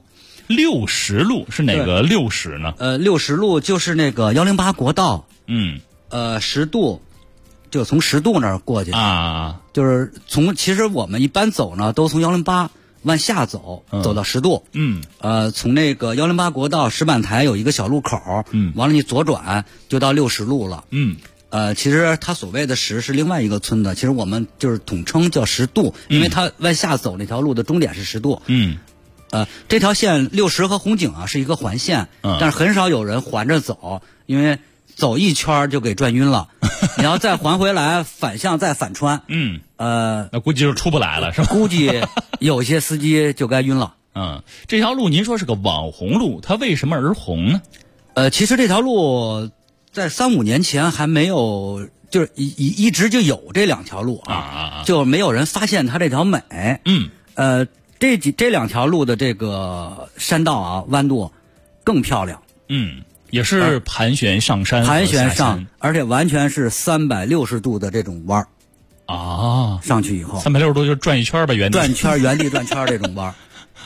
60路是哪个60呢 ？60路就是那个108国道。10渡。就从10渡那儿过去啊， 就是其实我们一般走呢，都从108往下走，走到10渡。从那个108国道石板台有一个小路口，完了你左转就到60路了。其实它所谓的10是另外一个村子，其实我们就是统称叫10渡，因为它往下走那条路的终点是10渡。这条线60和红景啊是一个环线，但是很少有人环着走，因为走一圈就给转晕了，你要再还回来反向再反穿， 那估计就出不来了，是吧？ 估计有些司机就该晕了。 这条路您说是个网红路，它为什么而红呢？ 其实这条路在3-5年前还没有，就是一直就有这2条路就没有人发现它这条美。这2条路的这个山道啊，弯度更漂亮。 也是盘旋上山， 而且完全是360度的这种弯啊！ 上去以后 360度就转一圈吧，原地转圈这种弯。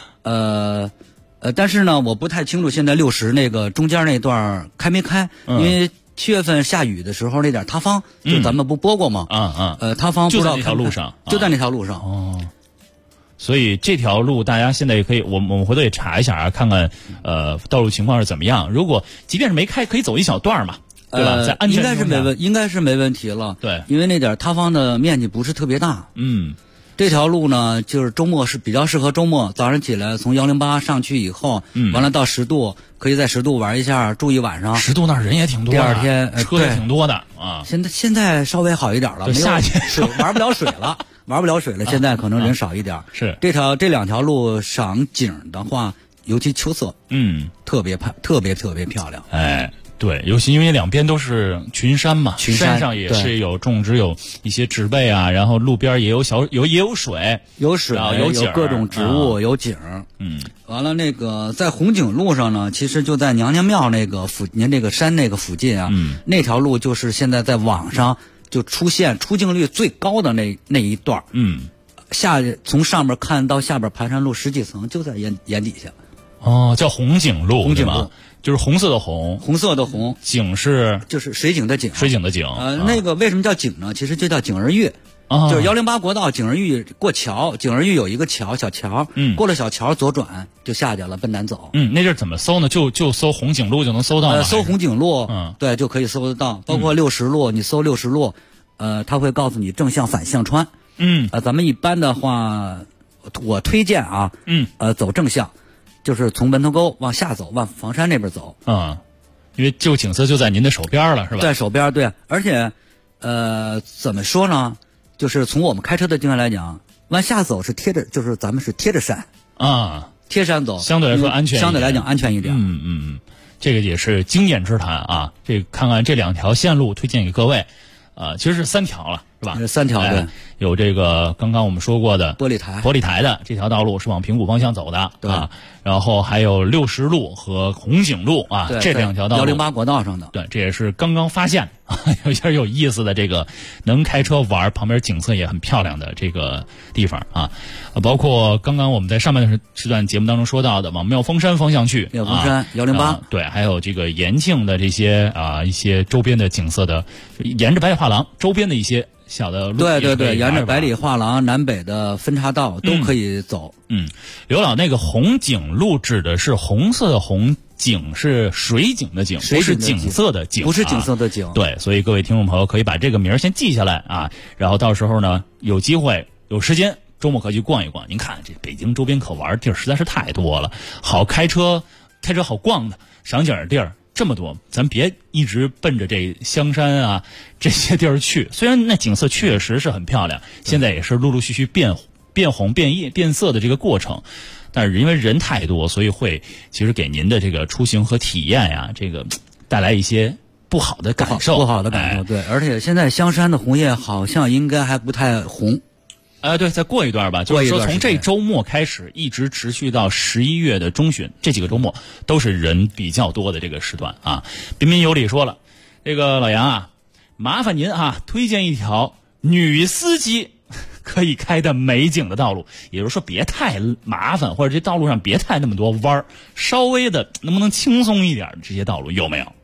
但是呢，我不太清楚现在60那个中间那段开没开，因为7月份下雨的时候那点塌方，就咱们不播过吗？塌方不知道就在那条路上， 就在那条路上。 所以这条路大家现在也可以，我们回头也查一下啊，看看道路情况是怎么样。如果即便是没开，可以走一小段嘛，对吧？在安全应该是没问题了。 对， 因为那点塌方的面积不是特别大。这条路呢，就是周末是比较适合周末，早上起来从108上去以后，完了到10渡，可以在10渡玩一下，住一晚上。 10渡那儿人也挺多的， 第二天车也挺多的啊。 现在稍微好一点了， 夏天玩不了水了。现在可能人少一点。 是这2条路赏景的话，尤其秋色，特别漂亮。 对，尤其因为两边都是群山嘛，山上也是有种植有一些植被啊，然后路边也有水，有各种植物，有景。完了那个在红景路上呢，其实就在娘娘庙那个那个山那个附近啊，那条路就是现在在网上就出镜率最高的那一段。从上面看到下边盘山路10几层，就在眼底下。 叫红景路，就是红色的红，景就是水井的井， 那个为什么叫井呢？其实就叫景儿峪，就是108国道景儿峪过桥，景儿峪有一个小桥，过了小桥左转就下去了，奔南走。 那阵怎么搜呢？就搜红景路就能搜到。 搜红景路，对，就可以搜得到。包括60路，你搜60路，他会告诉你正向反向穿。咱们一般的话，我推荐啊，走正向。就是从门头沟往下走，往房山那边走。 因为就景色就在您的手边了，是吧？ 在手边，对。而且，怎么说呢？就是从我们开车的经验来讲，往下走是就是咱们是贴着山贴山走， 相对来说安全， 相对来讲安全一点。 这个也是经验之谈啊。看看这2条线路，推荐给各位。其实是3条了，是吧 ？3条对。 有这个刚刚我们说过的玻璃台的这条道路是往平谷方向走的， 对。 然后还有60路和红景路啊，这2条道路 108国道上的。 对，这也是刚刚发现有点有意思的这个能开车玩，旁边景色也很漂亮的这个地方啊。包括刚刚我们在上半时段节目当中说到的往妙峰山方向去， 妙峰山108， 对，还有这个延庆的这些一些周边的景色的，沿着白画廊周边的一些小的路， 对，沿着百里画廊南北的分岔道都可以走。 刘老，那个红景路指的是红色的红， 景是水景的景，不是景色的景， 不是景色的景。 对，所以各位听众朋友可以把这个名儿先记下来啊，然后到时候呢有机会有时间周末可以去逛一逛。您看这北京周边可玩的地儿实在是太多了，好开车好逛的赏景的地儿这么多，咱别一直奔着这香山啊这些地儿去。虽然那景色确实是很漂亮，现在也是陆陆续续变红变叶变色的这个过程，但是因为人太多，所以会其实给您的这个出行和体验呀，这个带来一些不好的感受。 不好的感受，对。而且现在香山的红叶好像应该还不太红。 对，再过一段吧，就是说从这周末开始，一直持续到11月的中旬，这几个周末都是人比较多的这个时段啊。彬彬有礼说了，这个老杨啊，麻烦您啊推荐一条女司机可以开的美景的道路，也就是说别太麻烦，或者这道路上别太那么多弯儿，稍微的能不能轻松一点？这些道路有没有？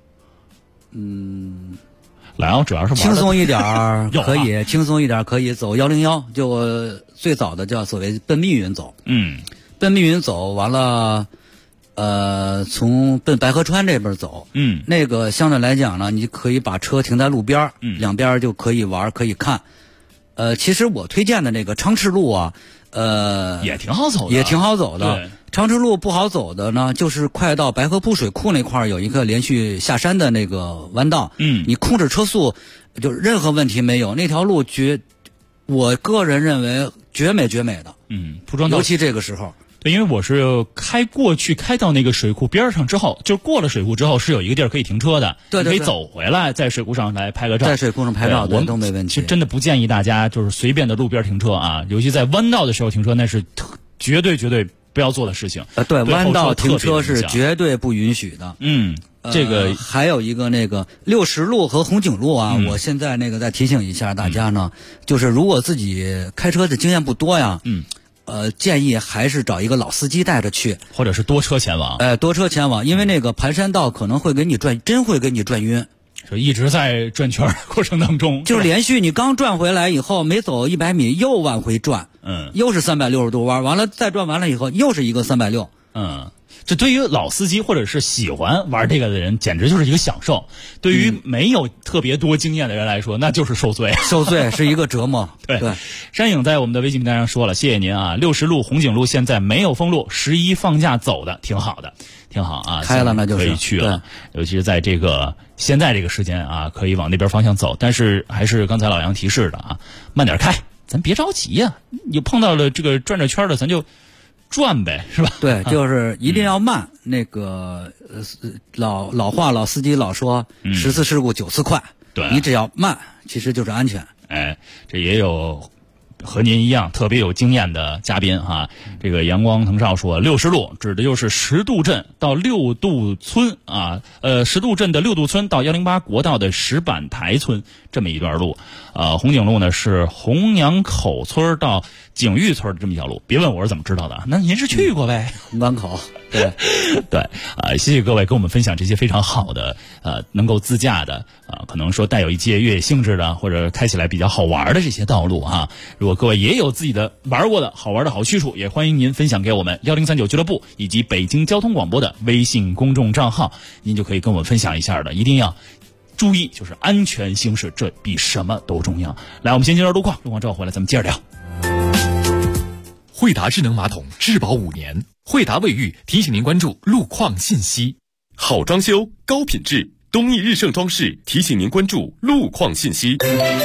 老杨主要是轻松一点可以，轻松一点可以走101，就最早的叫所谓奔密云走。奔密云走完了，从奔白河川这边走。那个相对来讲呢，你可以把车停在路边，两边就可以玩可以看。其实我推荐的那个昌赤路啊， 也挺好走的，昌赤路不好走的呢，就是快到白河铺水库那块儿有一个连续下山的那个弯道。你控制车速就是任何问题没有，那条路我个人认为绝美的。 铺装道， 尤其这个时候。 对，因为我是开到那个水库边上之后，就过了水库之后是有一个地儿可以停车的， 对， 可以走回来，在水库上来拍个照。 在水库上拍照都没问题。 其实真的不建议大家就是随便的路边停车啊，尤其在弯道的时候停车，那是绝对不要做的事情。 对，弯道停车是绝对不允许的。 这个还有一个那个60路和红景路啊，我现在那个再提醒一下大家呢，就是如果自己开车的经验不多呀，建议还是找一个老司机带着去， 或者是多车前往。 多车前往，因为那个盘山道可能会给你真会给你转晕， 就一直在转圈过程当中， 就是连续你刚转回来以后，没走100米又往回转，又是360度弯，完了再转完了以后又是一个360。 这对于老司机或者是喜欢玩这个的人，简直就是一个享受。对于没有特别多经验的人来说，那就是受罪是一个折磨。 对，山影在我们的微信平台上说了，谢谢您啊，60路红景路现在没有封路，11放假走的挺好的，挺好啊， 开了那就是可以去了。尤其是在这个现在这个时间啊，可以往那边方向走，但是还是刚才老杨提示的啊，慢点开，咱别着急呀，你碰到了这个转着圈的，咱就转呗，是吧？ 对，就是一定要慢。那个老话老司机老说，10次事故9次快。 对， 你只要慢，其实就是安全。 这也有和您一样特别有经验的嘉宾哈。这个阳光腾少说，60路指的就是石渡镇到六渡村啊，石渡镇的六渡村到108国道的石板台村这么一段路。红景路呢是红娘口村到景玉村的这么一条路。别问我是怎么知道的，那您是去过呗？ 红岗口。对对谢谢各位跟我们分享这些非常好的能够自驾的可能说带有一些越野性质的或者开起来比较好玩的这些道路啊。如果各位也有自己的玩过的好玩的好去处，也欢迎您分享给我们1039俱乐部以及北京交通广播的微信公众账号，您就可以跟我们分享一下的。一定要注意，就是安全行驶，这比什么都重要。来，我们先接着路况之后回来咱们接着聊。 惠达智能马桶质保5年，惠达卫浴提醒您关注路况信息。好装修高品质，东义日盛装饰提醒您关注路况信息。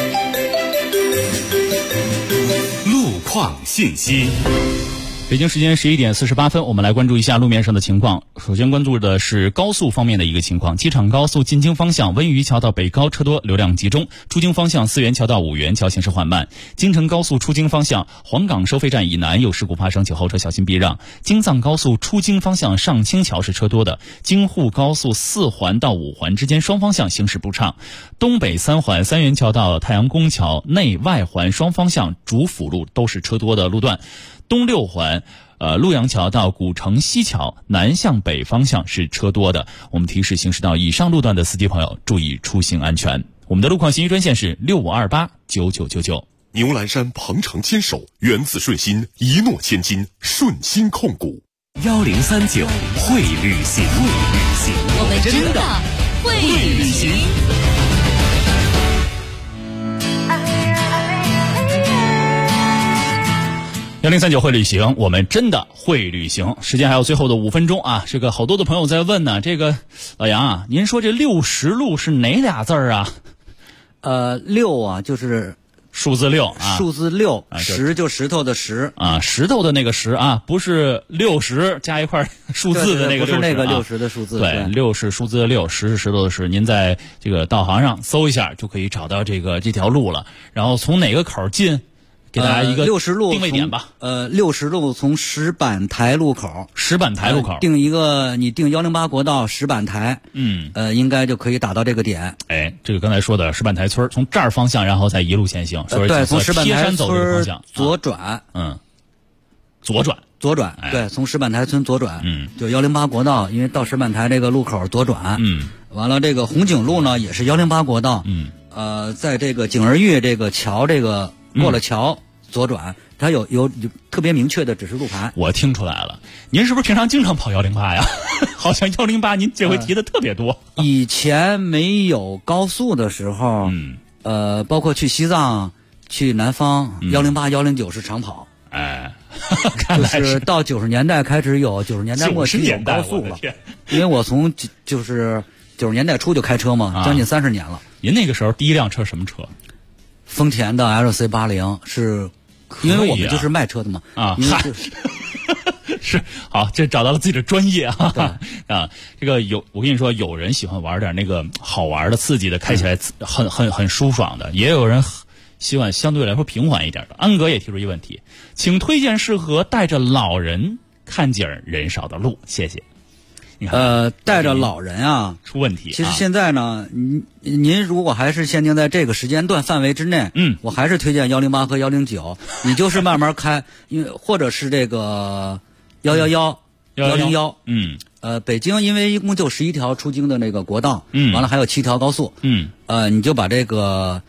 路况信息。 北京时间11点48分，我们来关注一下路面上的情况。首先关注的是高速方面的一个情况，机场高速进京方向温榆桥到北高车多，流量集中；出京方向思源桥到五原桥行驶缓慢。京承高速出京方向黄岗收费站以南有事故发生，请后车小心避让。京藏高速出京方向上清桥是车多的，京沪高速4环到5环之间双方向行驶不畅。东北3环三元桥到太阳宫桥内外环双方向主辅路都是车多的路段。东6环陆阳桥到古城西桥南向北方向是车多的，我们提示行驶到以上路段的司机朋友注意出行安全。我们的路况信息专线是65289999。 牛栏山鹏程坚守，源自顺心，一诺千金，顺心控股。 1039会旅行， 我们真的会旅行。 1039会旅行，我们真的会旅行。时间还有最后的5分钟啊！这个好多的朋友在问呢，这个老杨啊，您说这60路是哪俩字儿啊 ？6啊，就是数字6啊， 数字6，石就石头的石啊，石头的那个石啊，不是60加一块数字的那个60， 不是那个60的数字。 对，6是数字的6，石是石头的石。您在这个导航上搜一下，就可以找到这条路了。然后从哪个口进？给大家一个 60路定位点吧。 60路从石板台路口，定一个，你定108国道石板台，应该就可以打到这个点。 哎，这个刚才说的石板台村，从这儿方向，然后再一路前行。 对，从石板台村方向左转， 左转， 对，从石板台村左转，就108国道，因为到石板台这个路口左转，完了这个红景路呢也是108国道，在这个景儿峪这个桥这个。过了桥左转，它有特别明确的指示路牌。 我听出来了，您是不是平常经常跑108呀？好像108您这回提的特别多。 以前没有高速的时候，包括去西藏、去南方，108、109是长跑。 哎， 就是到90年代开始有，90年代末期有高速了。因为我从就是90年代初就开车嘛，将近30年了。 您那个时候第一辆车什么车？ 丰田的 LC80是，因为我们就是卖车的嘛是好，这找到了自己的专业啊这个我跟你说，有人喜欢玩点那个好玩的、刺激的，开起来很舒爽的，也有人希望相对来说平缓一点的。安格也提出一个问题，请推荐适合带着老人看景人少的路，谢谢。 带着老人啊出问题。 其实现在呢，您如果还是限定在这个时间段范围之内，我还是推荐108和109，你就是慢慢开，因为或者是这个111、101，北京因为一共就11条出京的那个国道，完了还有7条高速，你就把这个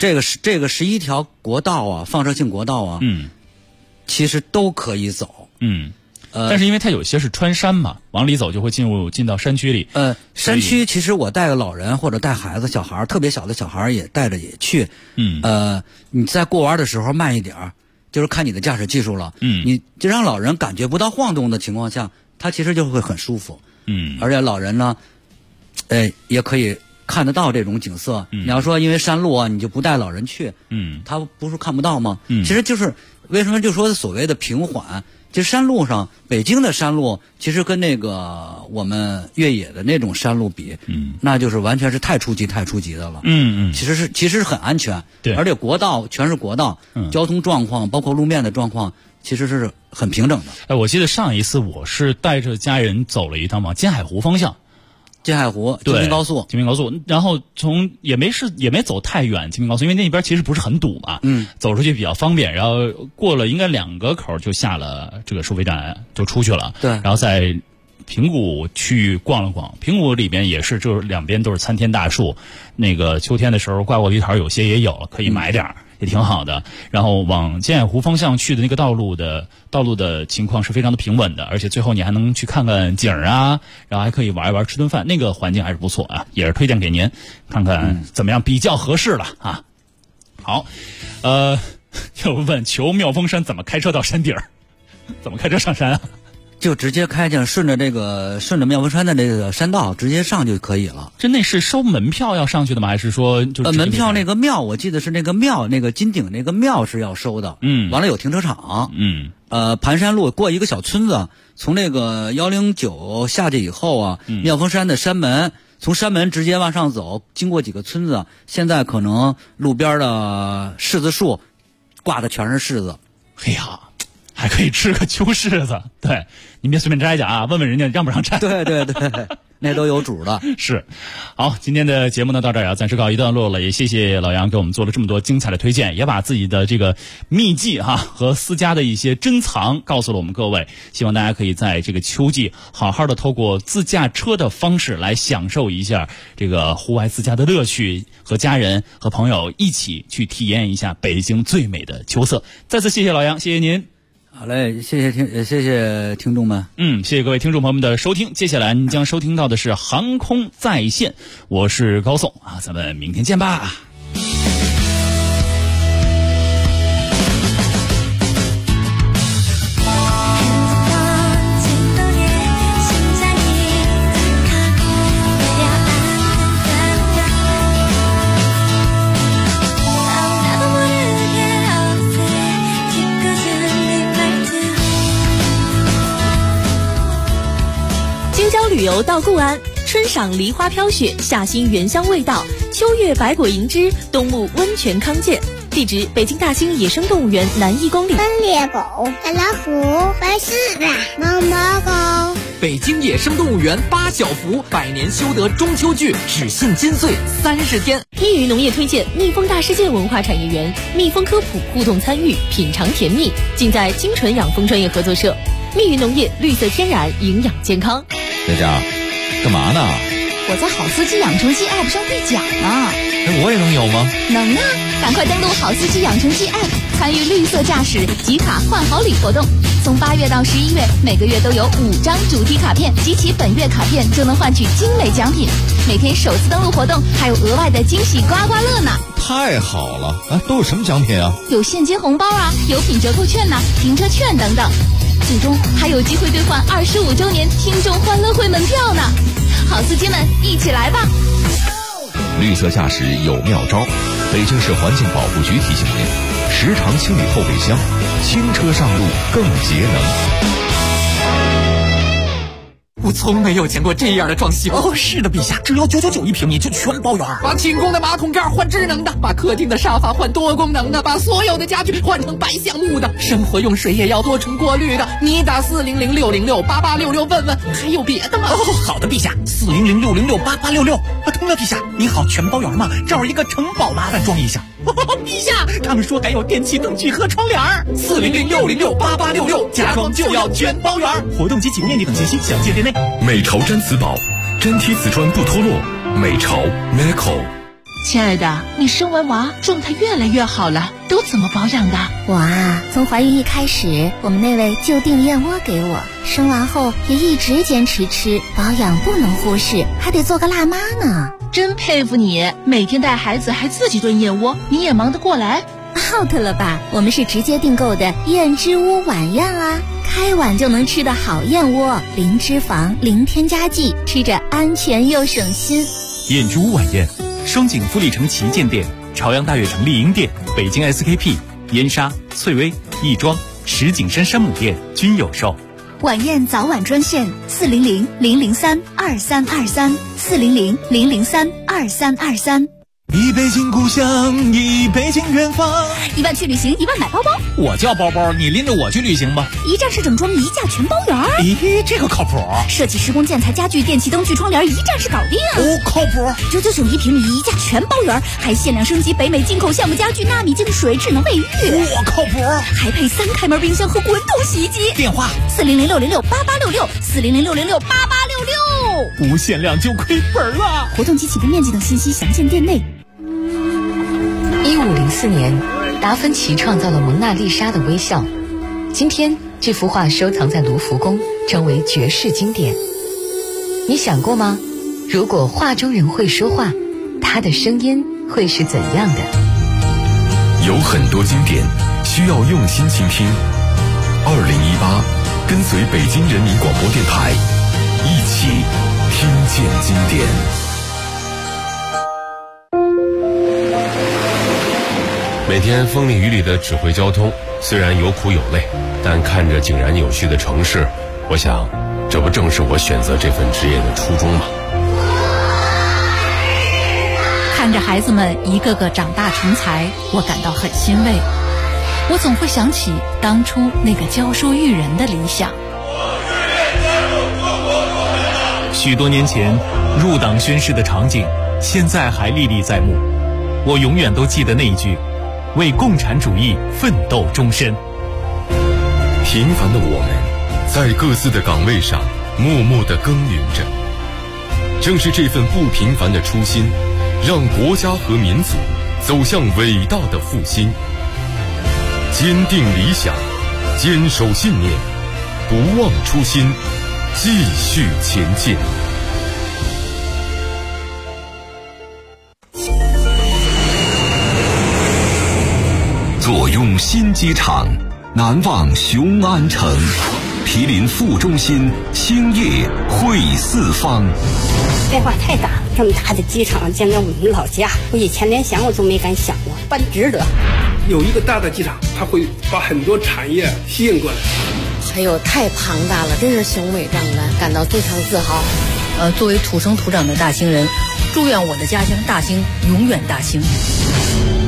11条国道啊，放射性国道啊，其实都可以走， 但是因为它有些是穿山嘛，往里走就会进到山区里。 山区其实我带个老人或者带孩子、小孩，特别小的小孩也带着也去。你在过弯的时候慢一点，就是看你的驾驶技术了。你就让老人感觉不到晃动的情况下，他其实就会很舒服。而且老人呢，也可以看得到这种景色。你要说因为山路啊，你就不带老人去，他不是看不到吗？其实就是为什么就说所谓的平缓。就山路上，北京的山路其实跟那个我们越野的那种山路比，那就是完全是太初级的了。其实是很安全， 对， 而且国道全是国道，交通状况包括路面的状况，其实是很平整的。 我记得上一次我是带着家人走了一趟往金海湖方向。 金海湖，京滨高速， 然后也没走太远，京滨高速，因为那边其实不是很堵嘛，走出去比较方便。然后过了应该2个口就下了这个收费站，就出去了。 对， 然后在平谷去逛了逛，平谷里边也是，就是两边都是参天大树，那个秋天的时候挂过梨桃有些也有了，可以买点也挺好的。然后往金海湖方向去的那个道路的情况是非常的平稳的，而且最后你还能去看看景啊，然后还可以玩一玩，吃顿饭，那个环境还是不错啊，也是推荐给您看看怎么样比较合适了啊。好，又问求妙峰山怎么开车到山顶儿，怎么开车上山啊？ 就直接开进，顺着妙峰山的这个山道直接上就可以了。 那是收门票要上去的吗？还是说就门票那个庙，我记得是那个庙，那个金顶那个庙是要收的。完了有停车场。盘山路过一个小村子，从那个109下去以后啊，妙峰山的山门，从山门直接往上走，经过几个村子，现在可能路边的柿子树挂的全是柿子。 哎呀，还可以吃个秋柿子，对，您别随便摘去啊，问问人家让不让摘。 对对对，那都有主的。 是，好，今天的节目呢到这儿要暂时告一段落了，也谢谢老杨给我们做了这么多精彩的推荐，也把自己的这个秘籍和私家的一些珍藏告诉了我们各位。希望大家可以在这个秋季好好的透过自驾车的方式来享受一下这个户外自驾的乐趣，和家人和朋友一起去体验一下北京最美的秋色。再次谢谢老杨，谢谢您。 好嘞，谢谢听众们。 谢谢各位听众朋友们的收听。接下来您将收听到的是航空在线，我是高颂啊，咱们明天见吧。 旅游到固安，春赏梨花飘雪，夏欣原香味道，秋月百果银枝，冬沐温泉康健。地址：北京大兴野生动物园南1公里。 斑鬣狗、大老虎、白狮子、毛毛狗。 北京野生动物园8小福100年修得中秋剧只信金穗30天。 密云农业推荐蜜蜂大世界文化产业园，蜜蜂科普互动参与，品尝甜蜜，尽在金纯养蜂专业合作社。密云农业，绿色天然，营养健康。 佳佳，干嘛呢？ 我在好司机养成记 App 上兑奖呢。 我也能有吗？ 能啊！赶快登录好司机养成记 App， 参与绿色驾驶集卡换好礼活动。从8月到11月，每个月都有5张主题卡片，集齐本月卡片就能换取精美奖品。每天首次登录活动还有额外的惊喜刮刮乐呢！ 太好了！都有什么奖品啊？ 有现金红包啊，有品折扣券呐，停车券等等。最终还有机会兑换25周年听众欢乐会门票呢！好司机们，一起来吧！ 绿色驾驶有妙招，北京市环境保护局提醒您：时常清理后备箱，轻车上路更节能。 我从没有见过这样的装修哦！是的，陛下，只要999一平米就全包圆。把寝宫的马桶盖换智能的，把客厅的沙发换多功能的，把所有的家具换成白橡木的，生活用水也要多重过滤的。你打400-606-8866问问，还有别的吗？哦，好的，陛下，400-606-8866。通了，陛下，你好，全包圆吗？这儿一个城堡，麻烦装一下。陛下，他们说还有电器灯具和窗帘。400-606-8866，家装就要全包圆。活动及起步面积等信息详见店内。 美巢毡瓷宝，粘贴瓷砖不脱落。美巢 Meco。 亲爱的，你生完娃状态越来越好了，都怎么保养的？ 我啊，从怀孕一开始，我们那位就订燕窝给我，生完后也一直坚持吃，保养不能忽视，还得做个辣妈呢。 真佩服你，每天带孩子还自己炖燕窝，你也忙得过来 ？out 了吧？我们是直接订购的燕之屋晚宴啊，开碗就能吃的好燕窝，零脂肪，零添加剂，吃着安全又省心。 燕之屋晚宴，双井富力城旗舰店、朝阳大悦城丽婴店、北京 SKP、燕莎、翠微、亦庄、石景山山姆店均有售。 晚宴早晚专线400-003-2323，400-003-2323。 一北京故乡，一北京远方。 1万去旅行，1万买包包。 我叫包包，你拎着我去旅行吧。 一站式整装，一价全包圆。 咦，这个靠谱。 设计、施工、建材、家具、电器、灯具、窗帘，一站式搞定。 哦，靠谱。 999一平米，一价全包圆，还限量升级北美进口橡木家具、纳米净水、智能卫浴。 哇，靠谱。 还配3开门冰箱和滚筒洗衣机。 电话 400-606-8866，400-606-8866。 不限量就亏本了。 活动及起步面积等信息详见店内。 1504年，达芬奇创造了蒙娜丽莎的微笑。今天，这幅画收藏在卢浮宫，成为绝世经典。你想过吗？如果画中人会说话，他的声音会是怎样的？ 有很多经典需要用心倾听。2018，跟随北京人民广播电台，一起听见经典。 每天风里雨里的指挥交通，虽然有苦有累，但看着井然有序的城市，我想，这不正是我选择这份职业的初衷吗？ 看着孩子们一个个长大成才，我感到很欣慰。我总会想起当初那个教书育人的理想。 许多年前入党宣誓的场景，现在还历历在目。我永远都记得那一句：为共产主义奋斗终身。 平凡的我们，在各自的岗位上默默地耕耘着。正是这份不平凡的初心，让国家和民族走向伟大的复兴。坚定理想， 坚守信念，不忘初心，继续前进。坐拥新机场，难忘雄安城。毗邻副中心，兴业汇四方。 变化太大了，这么大的机场建在我们老家，我以前连想我都没敢想过，办值得。 有一个大的机场，它会把很多产业吸引过来。 还有太庞大了，真是雄伟壮观，感到非常自豪。 作为土生土长的大兴人，祝愿我的家乡大兴永远大兴。